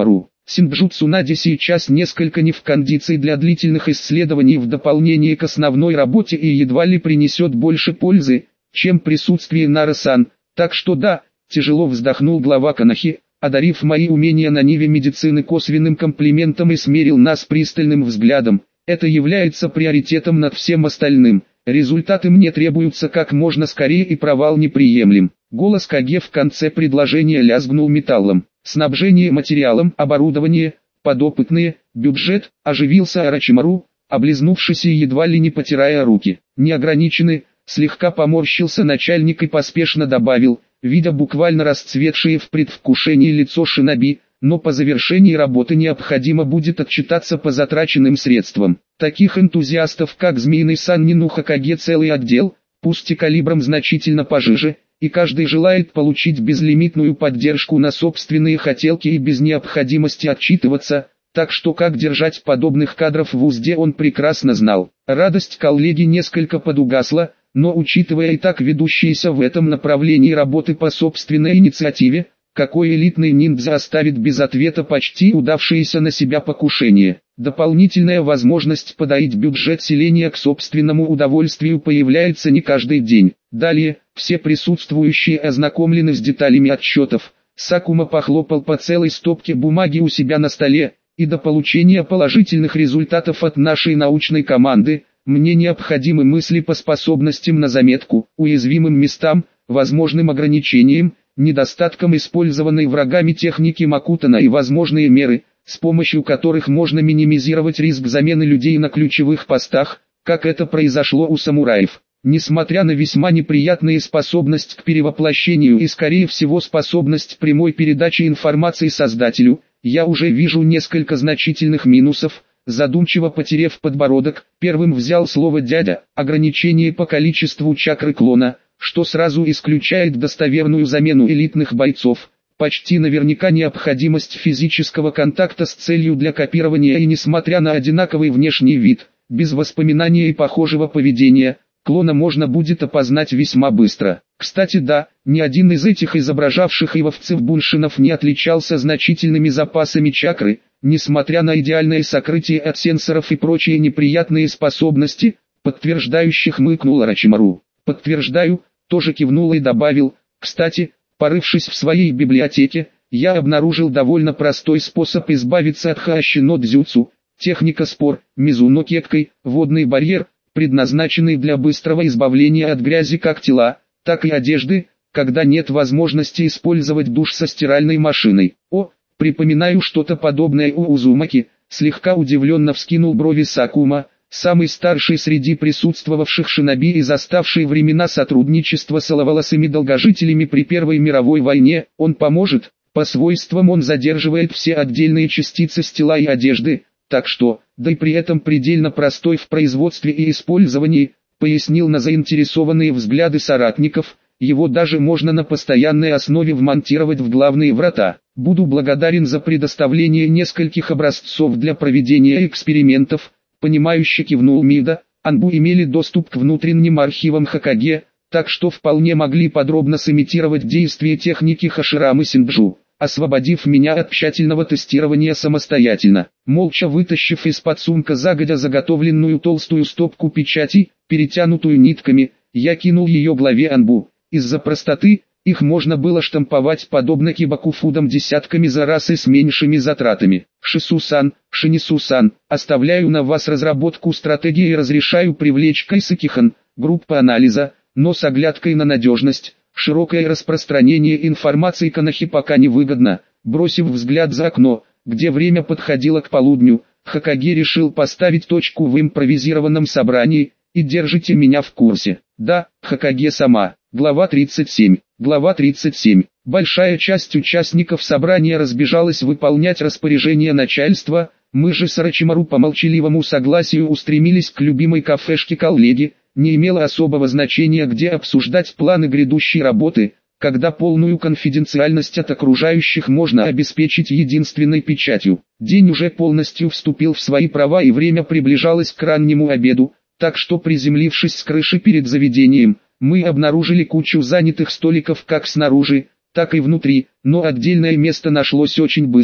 Синджу Цунаде сейчас несколько не в кондиции для длительных исследований в дополнение к основной работе и едва ли принесет больше пользы, чем присутствие Нара-сан, так что да, тяжело вздохнул глава Канахи, одарив мои умения на ниве медицины косвенным комплиментом и смерил нас пристальным взглядом. Это является приоритетом над всем остальным. Результаты мне требуются как можно скорее и провал неприемлем. Голос Каге в конце предложения лязгнул металлом. Снабжение материалом, оборудование, подопытные, бюджет, оживился Орочимару, облизнувшись и едва ли не потирая руки. Не ограничены, слегка поморщился начальник и поспешно добавил, видя буквально расцветшее в предвкушении лицо шиноби, но по завершении работы необходимо будет отчитаться по затраченным средствам. Таких энтузиастов, как Змеиный Сан Нину Хокаге целый отдел, пусть и калибром значительно пожиже, и каждый желает получить безлимитную поддержку на собственные хотелки и без необходимости отчитываться, так что как держать подобных кадров в узде он прекрасно знал. Радость коллеги несколько подугасла, но учитывая и так ведущиеся в этом направлении работы по собственной инициативе, какой элитный ниндзя оставит без ответа почти удавшееся на себя покушение? Дополнительная возможность подоить бюджет селения к собственному удовольствию появляется не каждый день. Далее, все присутствующие ознакомлены с деталями отчетов. Сакума похлопал по целой стопке бумаги у себя на столе, и до получения положительных результатов от нашей научной команды, мне необходимы мысли по способностям на заметку, уязвимым местам, возможным ограничениям, недостатком использованной врагами техники Макутана и возможные меры, с помощью которых можно минимизировать риск замены людей на ключевых постах, как это произошло у самураев. Несмотря на весьма неприятные способность к перевоплощению и скорее всего способность прямой передачи информации создателю, я уже вижу несколько значительных минусов. Задумчиво потерев подбородок, первым взял слово дядя, ограничение по количеству чакры клона, что сразу исключает достоверную замену элитных бойцов, почти наверняка необходимость физического контакта с целью для копирования и несмотря на одинаковый внешний вид, без воспоминания и похожего поведения, клона можно будет опознать весьма быстро. Кстати да, ни один из этих изображавших ивовцев буншинов не отличался значительными запасами чакры, несмотря на идеальное сокрытие от сенсоров и прочие неприятные способности, подтверждающих мыкнул Орочимару. Подтверждаю, тоже кивнул и добавил, кстати, порывшись в своей библиотеке, я обнаружил довольно простой способ избавиться от хаощино дзюцу, техника спор, мизуно кеккой, водный барьер, предназначенный для быстрого избавления от грязи как тела, так и одежды, когда нет возможности использовать душ со стиральной машиной. О, припоминаю что-то подобное у Узумаки, слегка удивленно вскинул брови Сакума, самый старший среди присутствовавших шиноби и заставший времена сотрудничества с аловолосыми долгожителями при Первой мировой войне. Он поможет, по свойствам он задерживает все отдельные частицы с тела и одежды, так что, да и при этом предельно простой в производстве и использовании, пояснил на заинтересованные взгляды соратников, его даже можно на постоянной основе вмонтировать в главные врата. Буду благодарен за предоставление нескольких образцов для проведения экспериментов, понимающе кивнул Мида. Анбу имели доступ к внутренним архивам Хокаге, так что вполне могли подробно сымитировать действия техники Хаширамы Синджу, освободив меня от тщательного тестирования самостоятельно. Молча вытащив из-под сумка загодя заготовленную толстую стопку печатей, перетянутую нитками, я кинул ее главе Анбу. Из-за простоты, их можно было штамповать подобно кибакуфудам десятками за раз и с меньшими затратами. Шису-сан, Шинису-сан, оставляю на вас разработку стратегии и разрешаю привлечь Кайсакихан, группа анализа, но с оглядкой на надежность. Широкое распространение информации Канахи пока не выгодно. Бросив взгляд за окно, где время подходило к полудню, Хокаге решил поставить точку в импровизированном собрании, и держите меня в курсе. Да, Хокаге сама. Глава тридцать семь. Глава тридцать семь. Большая часть участников собрания разбежалась выполнять распоряжения начальства, мы же с Орочимару по молчаливому согласию устремились к любимой кафешке коллеги. Не имело особого значения, где обсуждать планы грядущей работы, когда полную конфиденциальность от окружающих можно обеспечить единственной печатью. День уже полностью вступил в свои права и время приближалось к раннему обеду, так что приземлившись с крыши перед заведением, мы обнаружили кучу занятых столиков как снаружи, так и внутри, но отдельное место нашлось очень быстро.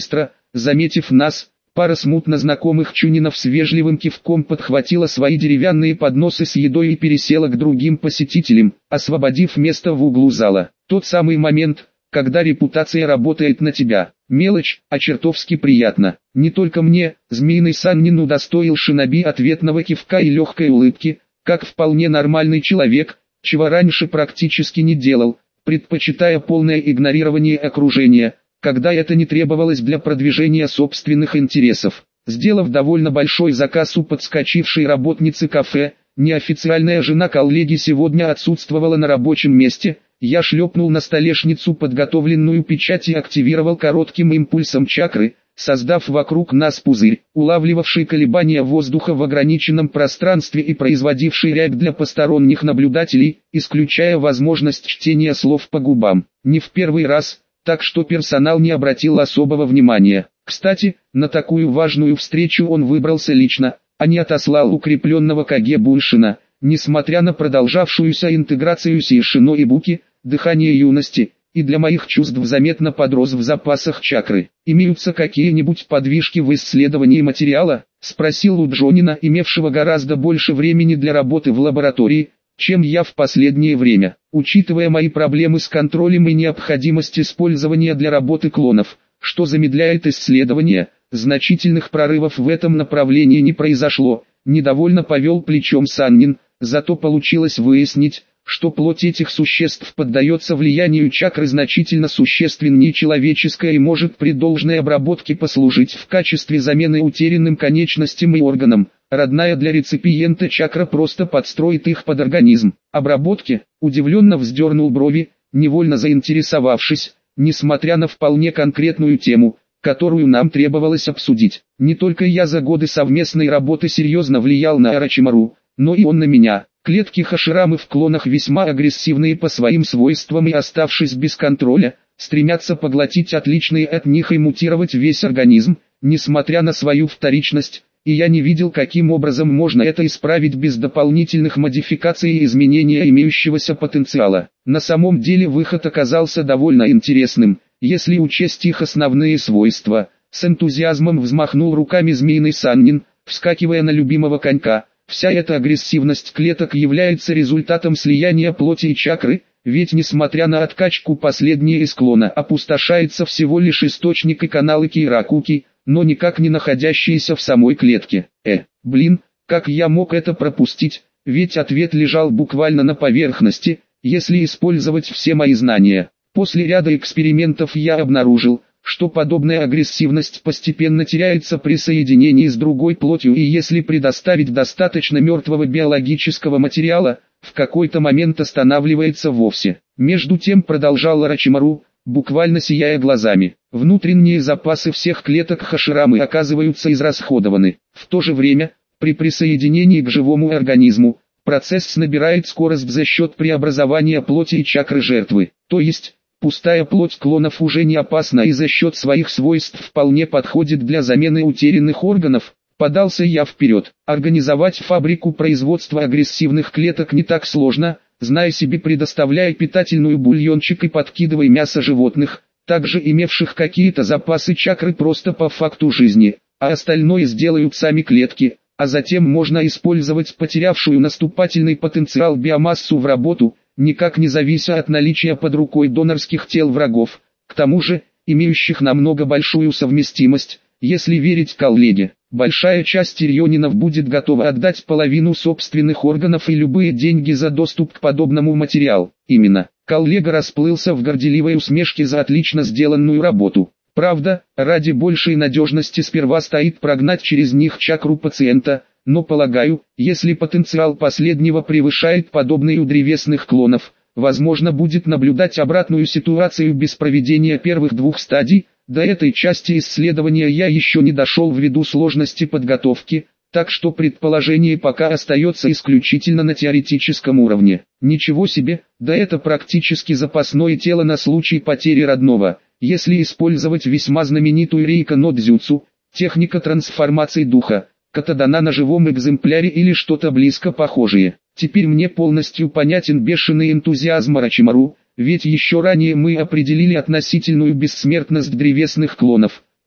заметив нас, пара смутно знакомых чунинов с вежливым кивком подхватила свои деревянные подносы с едой и пересела к другим посетителям, освободив место в углу зала. Тот самый момент, когда репутация работает на тебя. Мелочь, а чертовски приятно. Не только мне, Змеиный Саннин удостоил шиноби ответного кивка и легкой улыбки, как вполне нормальный человек, чего раньше практически не делал, предпочитая полное игнорирование окружения, когда это не требовалось для продвижения собственных интересов. Сделав довольно большой заказ у подскочившей работницы кафе, неофициальная жена коллеги сегодня отсутствовала на рабочем месте, я шлепнул на столешницу подготовленную печать и активировал коротким импульсом чакры, создав вокруг нас пузырь, улавливавший колебания воздуха в ограниченном пространстве и производивший рябь для посторонних наблюдателей, исключая возможность чтения слов по губам. Не в первый раз, так что персонал не обратил особого внимания. Кстати, на такую важную встречу он выбрался лично, а не отослал укрепленного Каге Бульшина. Несмотря на продолжавшуюся интеграцию Сейшино и Буки, дыхание юности, и для моих чувств заметно подрос в запасах чакры. «Имеются какие-нибудь подвижки в исследовании материала?» — спросил у Джонина, имевшего гораздо больше времени для работы в лаборатории, чем я в последнее время. Учитывая мои проблемы с контролем и необходимость использования для работы клонов, что замедляет исследования, значительных прорывов в этом направлении не произошло, недовольно повел плечом Саннин, зато получилось выяснить, что плоть этих существ поддается влиянию чакры значительно существеннее человеческой и может при должной обработке послужить в качестве замены утерянным конечностям и органам. Родная для реципиента чакра просто подстроит их под организм. Обработки, удивленно вздернул брови, невольно заинтересовавшись, несмотря на вполне конкретную тему, которую нам требовалось обсудить. Не только я за годы совместной работы серьезно влиял на Орочимару, но и он на меня. Клетки Хаширамы в клонах весьма агрессивные по своим свойствам и, оставшись без контроля, стремятся поглотить отличные от них и мутировать весь организм, несмотря на свою вторичность, и я не видел, каким образом можно это исправить без дополнительных модификаций и изменения имеющегося потенциала. На самом деле выход оказался довольно интересным, если учесть их основные свойства. С энтузиазмом взмахнул руками Змеиный Саннин, вскакивая на любимого конька. Вся эта агрессивность клеток является результатом слияния плоти и чакры, ведь несмотря на откачку последней из клона опустошается всего лишь источник и каналы Киракуки, но никак не находящиеся в самой клетке. Э, блин, как я мог это пропустить, ведь ответ лежал буквально на поверхности, если использовать все мои знания. После ряда экспериментов я обнаружил, что подобная агрессивность постепенно теряется при соединении с другой плотью, и если предоставить достаточно мертвого биологического материала, в какой-то момент останавливается вовсе. Между тем продолжал Орочимару, буквально сияя глазами, внутренние запасы всех клеток Хаширамы оказываются израсходованы. В то же время, при присоединении к живому организму, процесс набирает скорость за счет преобразования плоти и чакры жертвы, то есть, пустая плоть клонов уже не опасна и за счет своих свойств вполне подходит для замены утерянных органов. Подался я вперед. Организовать фабрику производства агрессивных клеток не так сложно, зная себе, предоставляя питательную бульончик и подкидывая мясо животных, также имевших какие-то запасы чакры просто по факту жизни, а остальное сделают сами клетки, а затем можно использовать потерявшую наступательный потенциал биомассу в работу, никак не завися от наличия под рукой донорских тел врагов, к тому же, имеющих намного большую совместимость, если верить коллеге. Большая часть ирионинов будет готова отдать половину собственных органов и любые деньги за доступ к подобному материалу. Именно, коллега расплылся в горделивой усмешке за отлично сделанную работу. Правда, ради большей надежности сперва стоит прогнать через них чакру пациента, но полагаю, если потенциал последнего превышает подобный у древесных клонов, возможно будет наблюдать обратную ситуацию без проведения первых двух стадий. До этой части исследования я еще не дошел ввиду сложности подготовки, так что предположение пока остается исключительно на теоретическом уровне. Ничего себе, да это практически запасное тело на случай потери родного, если использовать весьма знаменитую рейка но дзюцу, техника трансформации духа, катадана на живом экземпляре или что-то близко похожее. Теперь мне полностью понятен бешеный энтузиазм Орочимару, ведь еще ранее мы определили относительную бессмертность древесных клонов,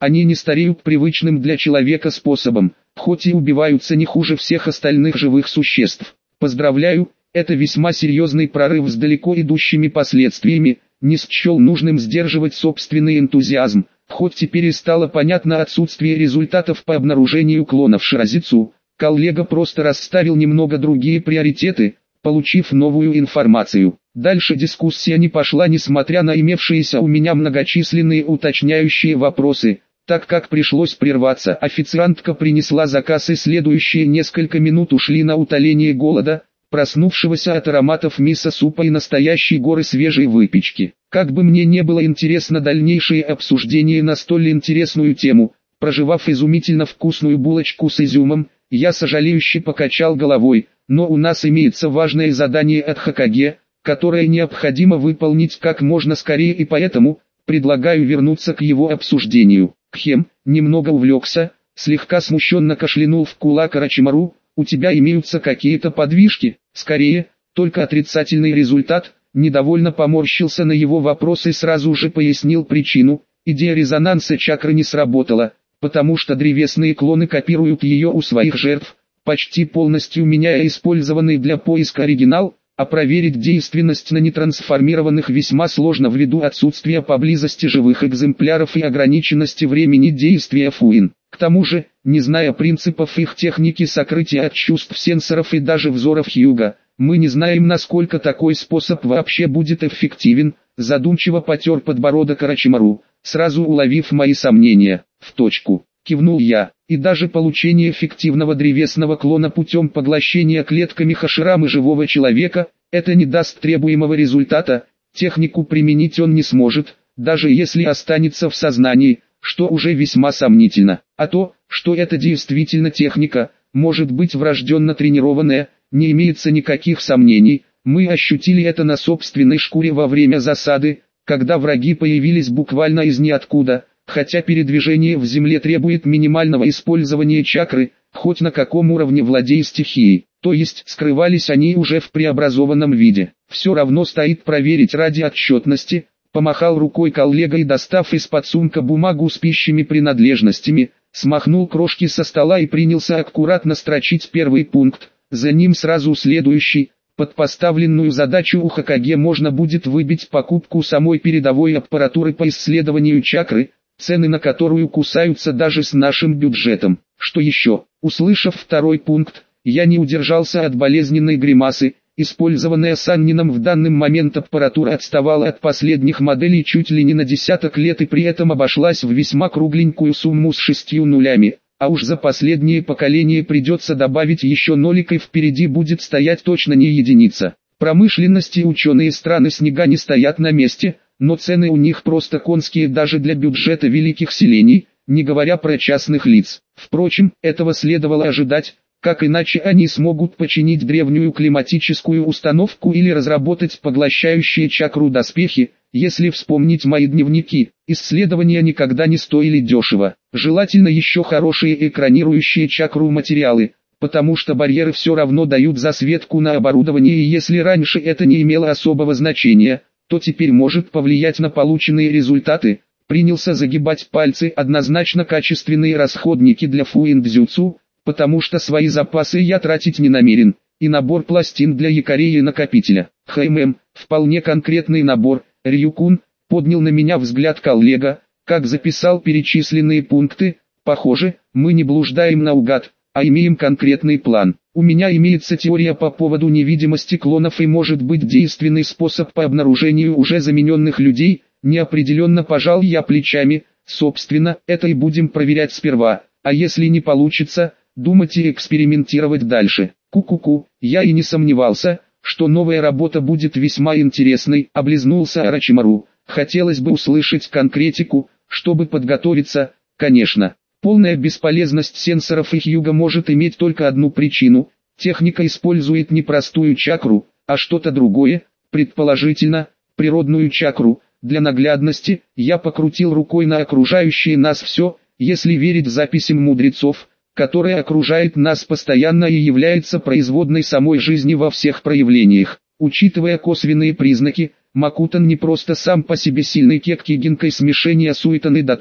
Они не стареют привычным для человека способом, хоть и убиваются не хуже всех остальных живых существ. Поздравляю, это весьма серьезный прорыв с далеко идущими последствиями. Не счел нужным сдерживать собственный энтузиазм, хоть теперь и стало понятно отсутствие результатов по обнаружению клонов Ширазицу. Коллега просто расставил немного другие приоритеты, получив новую информацию. Дальше дискуссия не пошла, несмотря на имевшиеся у меня многочисленные уточняющие вопросы. Так как пришлось прерваться, официантка принесла заказ, и следующие несколько минут ушли на утоление голода, проснувшегося от ароматов мисо-супа и настоящей горы свежей выпечки. Как бы мне не было интересно дальнейшее обсуждение на столь интересную тему, прожевав изумительно вкусную булочку с изюмом, я сожалеюще покачал головой, но у нас имеется важное задание от Хокаге, которое необходимо выполнить как можно скорее, и поэтому предлагаю вернуться к его обсуждению. Кхем, немного увлекся, слегка смущенно кашлянул в кулак Орочимару. У тебя имеются какие-то подвижки? Скорее, только отрицательный результат. Недовольно поморщился на его вопрос и сразу же пояснил причину. Идея резонанса чакры не сработала, потому что древесные клоны копируют ее у своих жертв, почти полностью меняя использованный для поиска оригинал, а проверить действенность на нетрансформированных весьма сложно ввиду отсутствия поблизости живых экземпляров и ограниченности времени действия Фуин. К тому же, не зная принципов их техники сокрытия от чувств сенсоров и даже взоров Хьюга, мы не знаем, насколько такой способ вообще будет эффективен. Задумчиво потер подбородок Орочимару, сразу уловив мои сомнения. В точку, кивнул я, и даже получение эффективного древесного клона путем поглощения клетками Хаширамы живого человека, это не даст требуемого результата, технику применить он не сможет, даже если останется в сознании, что уже весьма сомнительно. А то, что это действительно техника, может быть врожденно тренированная, не имеется никаких сомнений. Мы ощутили это на собственной шкуре во время засады, когда враги появились буквально из ниоткуда, хотя передвижение в земле требует минимального использования чакры, хоть на каком уровне владей стихией, то есть скрывались они уже в преобразованном виде. Все равно стоит проверить ради отчетности. Помахал рукой коллега и, достав из-под сумка бумагу с пищими принадлежностями, смахнул крошки со стола и принялся аккуратно строчить первый пункт, за ним сразу следующий. Под поставленную задачу у Хокаге можно будет выбить покупку самой передовой аппаратуры по исследованию чакры, цены на которую кусаются даже с нашим бюджетом. Что еще? Услышав второй пункт, я не удержался от болезненной гримасы. Использованная Саннином в данный момент аппаратура отставала от последних моделей чуть ли не на десяток лет и при этом обошлась в весьма кругленькую сумму с шестью нулями, а уж за последнее поколение придется добавить еще нолик, и впереди будет стоять точно не единица. Промышленности ученые страны снега не стоят на месте, но цены у них просто конские даже для бюджета великих селений, не говоря про частных лиц. Впрочем, этого следовало ожидать. Как иначе они смогут починить древнюю климатическую установку или разработать поглощающие чакру доспехи? Если вспомнить мои дневники, исследования никогда не стоили дешево. Желательно еще хорошие экранирующие чакру материалы, потому что барьеры все равно дают засветку на оборудование, и если раньше это не имело особого значения, то теперь может повлиять на полученные результаты. Принялся загибать пальцы. Однозначно качественные расходники для фуиндзюцу, потому что свои запасы я тратить не намерен, и набор пластин для якорей и накопителя. ХММ, вполне конкретный набор. Рюкун, поднял на меня взгляд коллега, как записал перечисленные пункты. Похоже, мы не блуждаем наугад, а имеем конкретный план. У меня имеется теория по поводу невидимости клонов и может быть действенный способ по обнаружению уже замененных людей. Неопределенно пожал я плечами. Собственно, это и будем проверять сперва, а если не получится, думать и экспериментировать дальше. Ку-ку-ку, я и не сомневался, что новая работа будет весьма интересной. Облизнулся Орочимару. Хотелось бы услышать конкретику, чтобы подготовиться. Конечно, полная бесполезность сенсоров и Хьюга может иметь только одну причину. Техника использует не простую чакру, а что-то другое, предположительно, природную чакру. Для наглядности, я покрутил рукой на окружающее нас все, если верить записям мудрецов, которая окружает нас постоянно и является производной самой жизни во всех проявлениях. Учитывая косвенные признаки, Макутан не просто сам по себе сильный кекки гинкой смешения Суитан и Датон,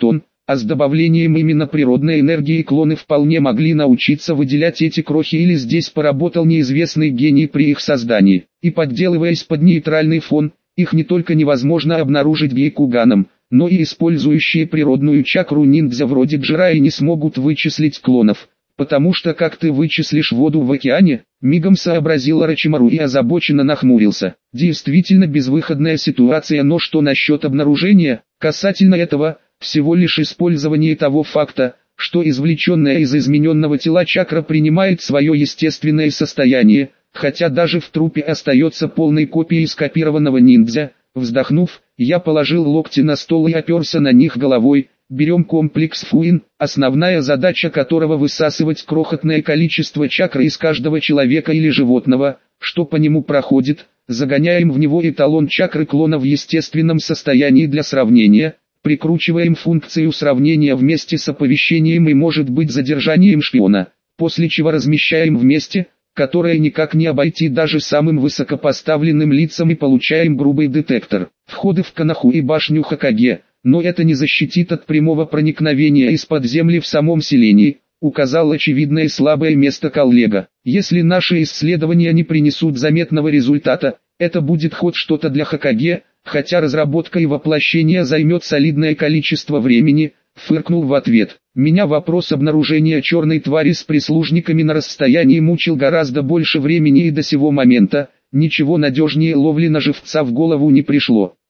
а с добавлением именно природной энергии клоны вполне могли научиться выделять эти крохи, или здесь поработал неизвестный гений при их создании. И подделываясь под нейтральный фон, их не только невозможно обнаружить гейкуганом, но и использующие природную чакру ниндзя вроде Джирайи не смогут вычислить клонов. «Потому что как ты вычислишь воду в океане?» — мигом сообразил Орочимару и озабоченно нахмурился. Действительно безвыходная ситуация, но что насчет обнаружения? Касательно этого, всего лишь использование того факта, что извлеченная из измененного тела чакра принимает свое естественное состояние, хотя даже в трупе остается полной копией скопированного ниндзя. Вздохнув, я положил локти на стол и оперся на них головой. Берем комплекс Фуин, основная задача которого высасывать крохотное количество чакры из каждого человека или животного, что по нему проходит, загоняем в него эталон чакры клона в естественном состоянии для сравнения, прикручиваем функцию сравнения вместе с оповещением и может быть задержанием шпиона, после чего размещаем в месте, которое никак не обойти даже самым высокопоставленным лицам, и получаем грубый детектор. Входы в Канаху и башню Хокаге. Но это не защитит от прямого проникновения из-под земли в самом селении, указал очевидное слабое место коллега. Если наши исследования не принесут заметного результата, это будет хоть что-то для Хокаге, хотя разработка и воплощение займет солидное количество времени, фыркнул в ответ. Меня вопрос обнаружения черной твари с прислужниками на расстоянии мучил гораздо больше времени, и до сего момента ничего надежнее ловли на живца в голову не пришло.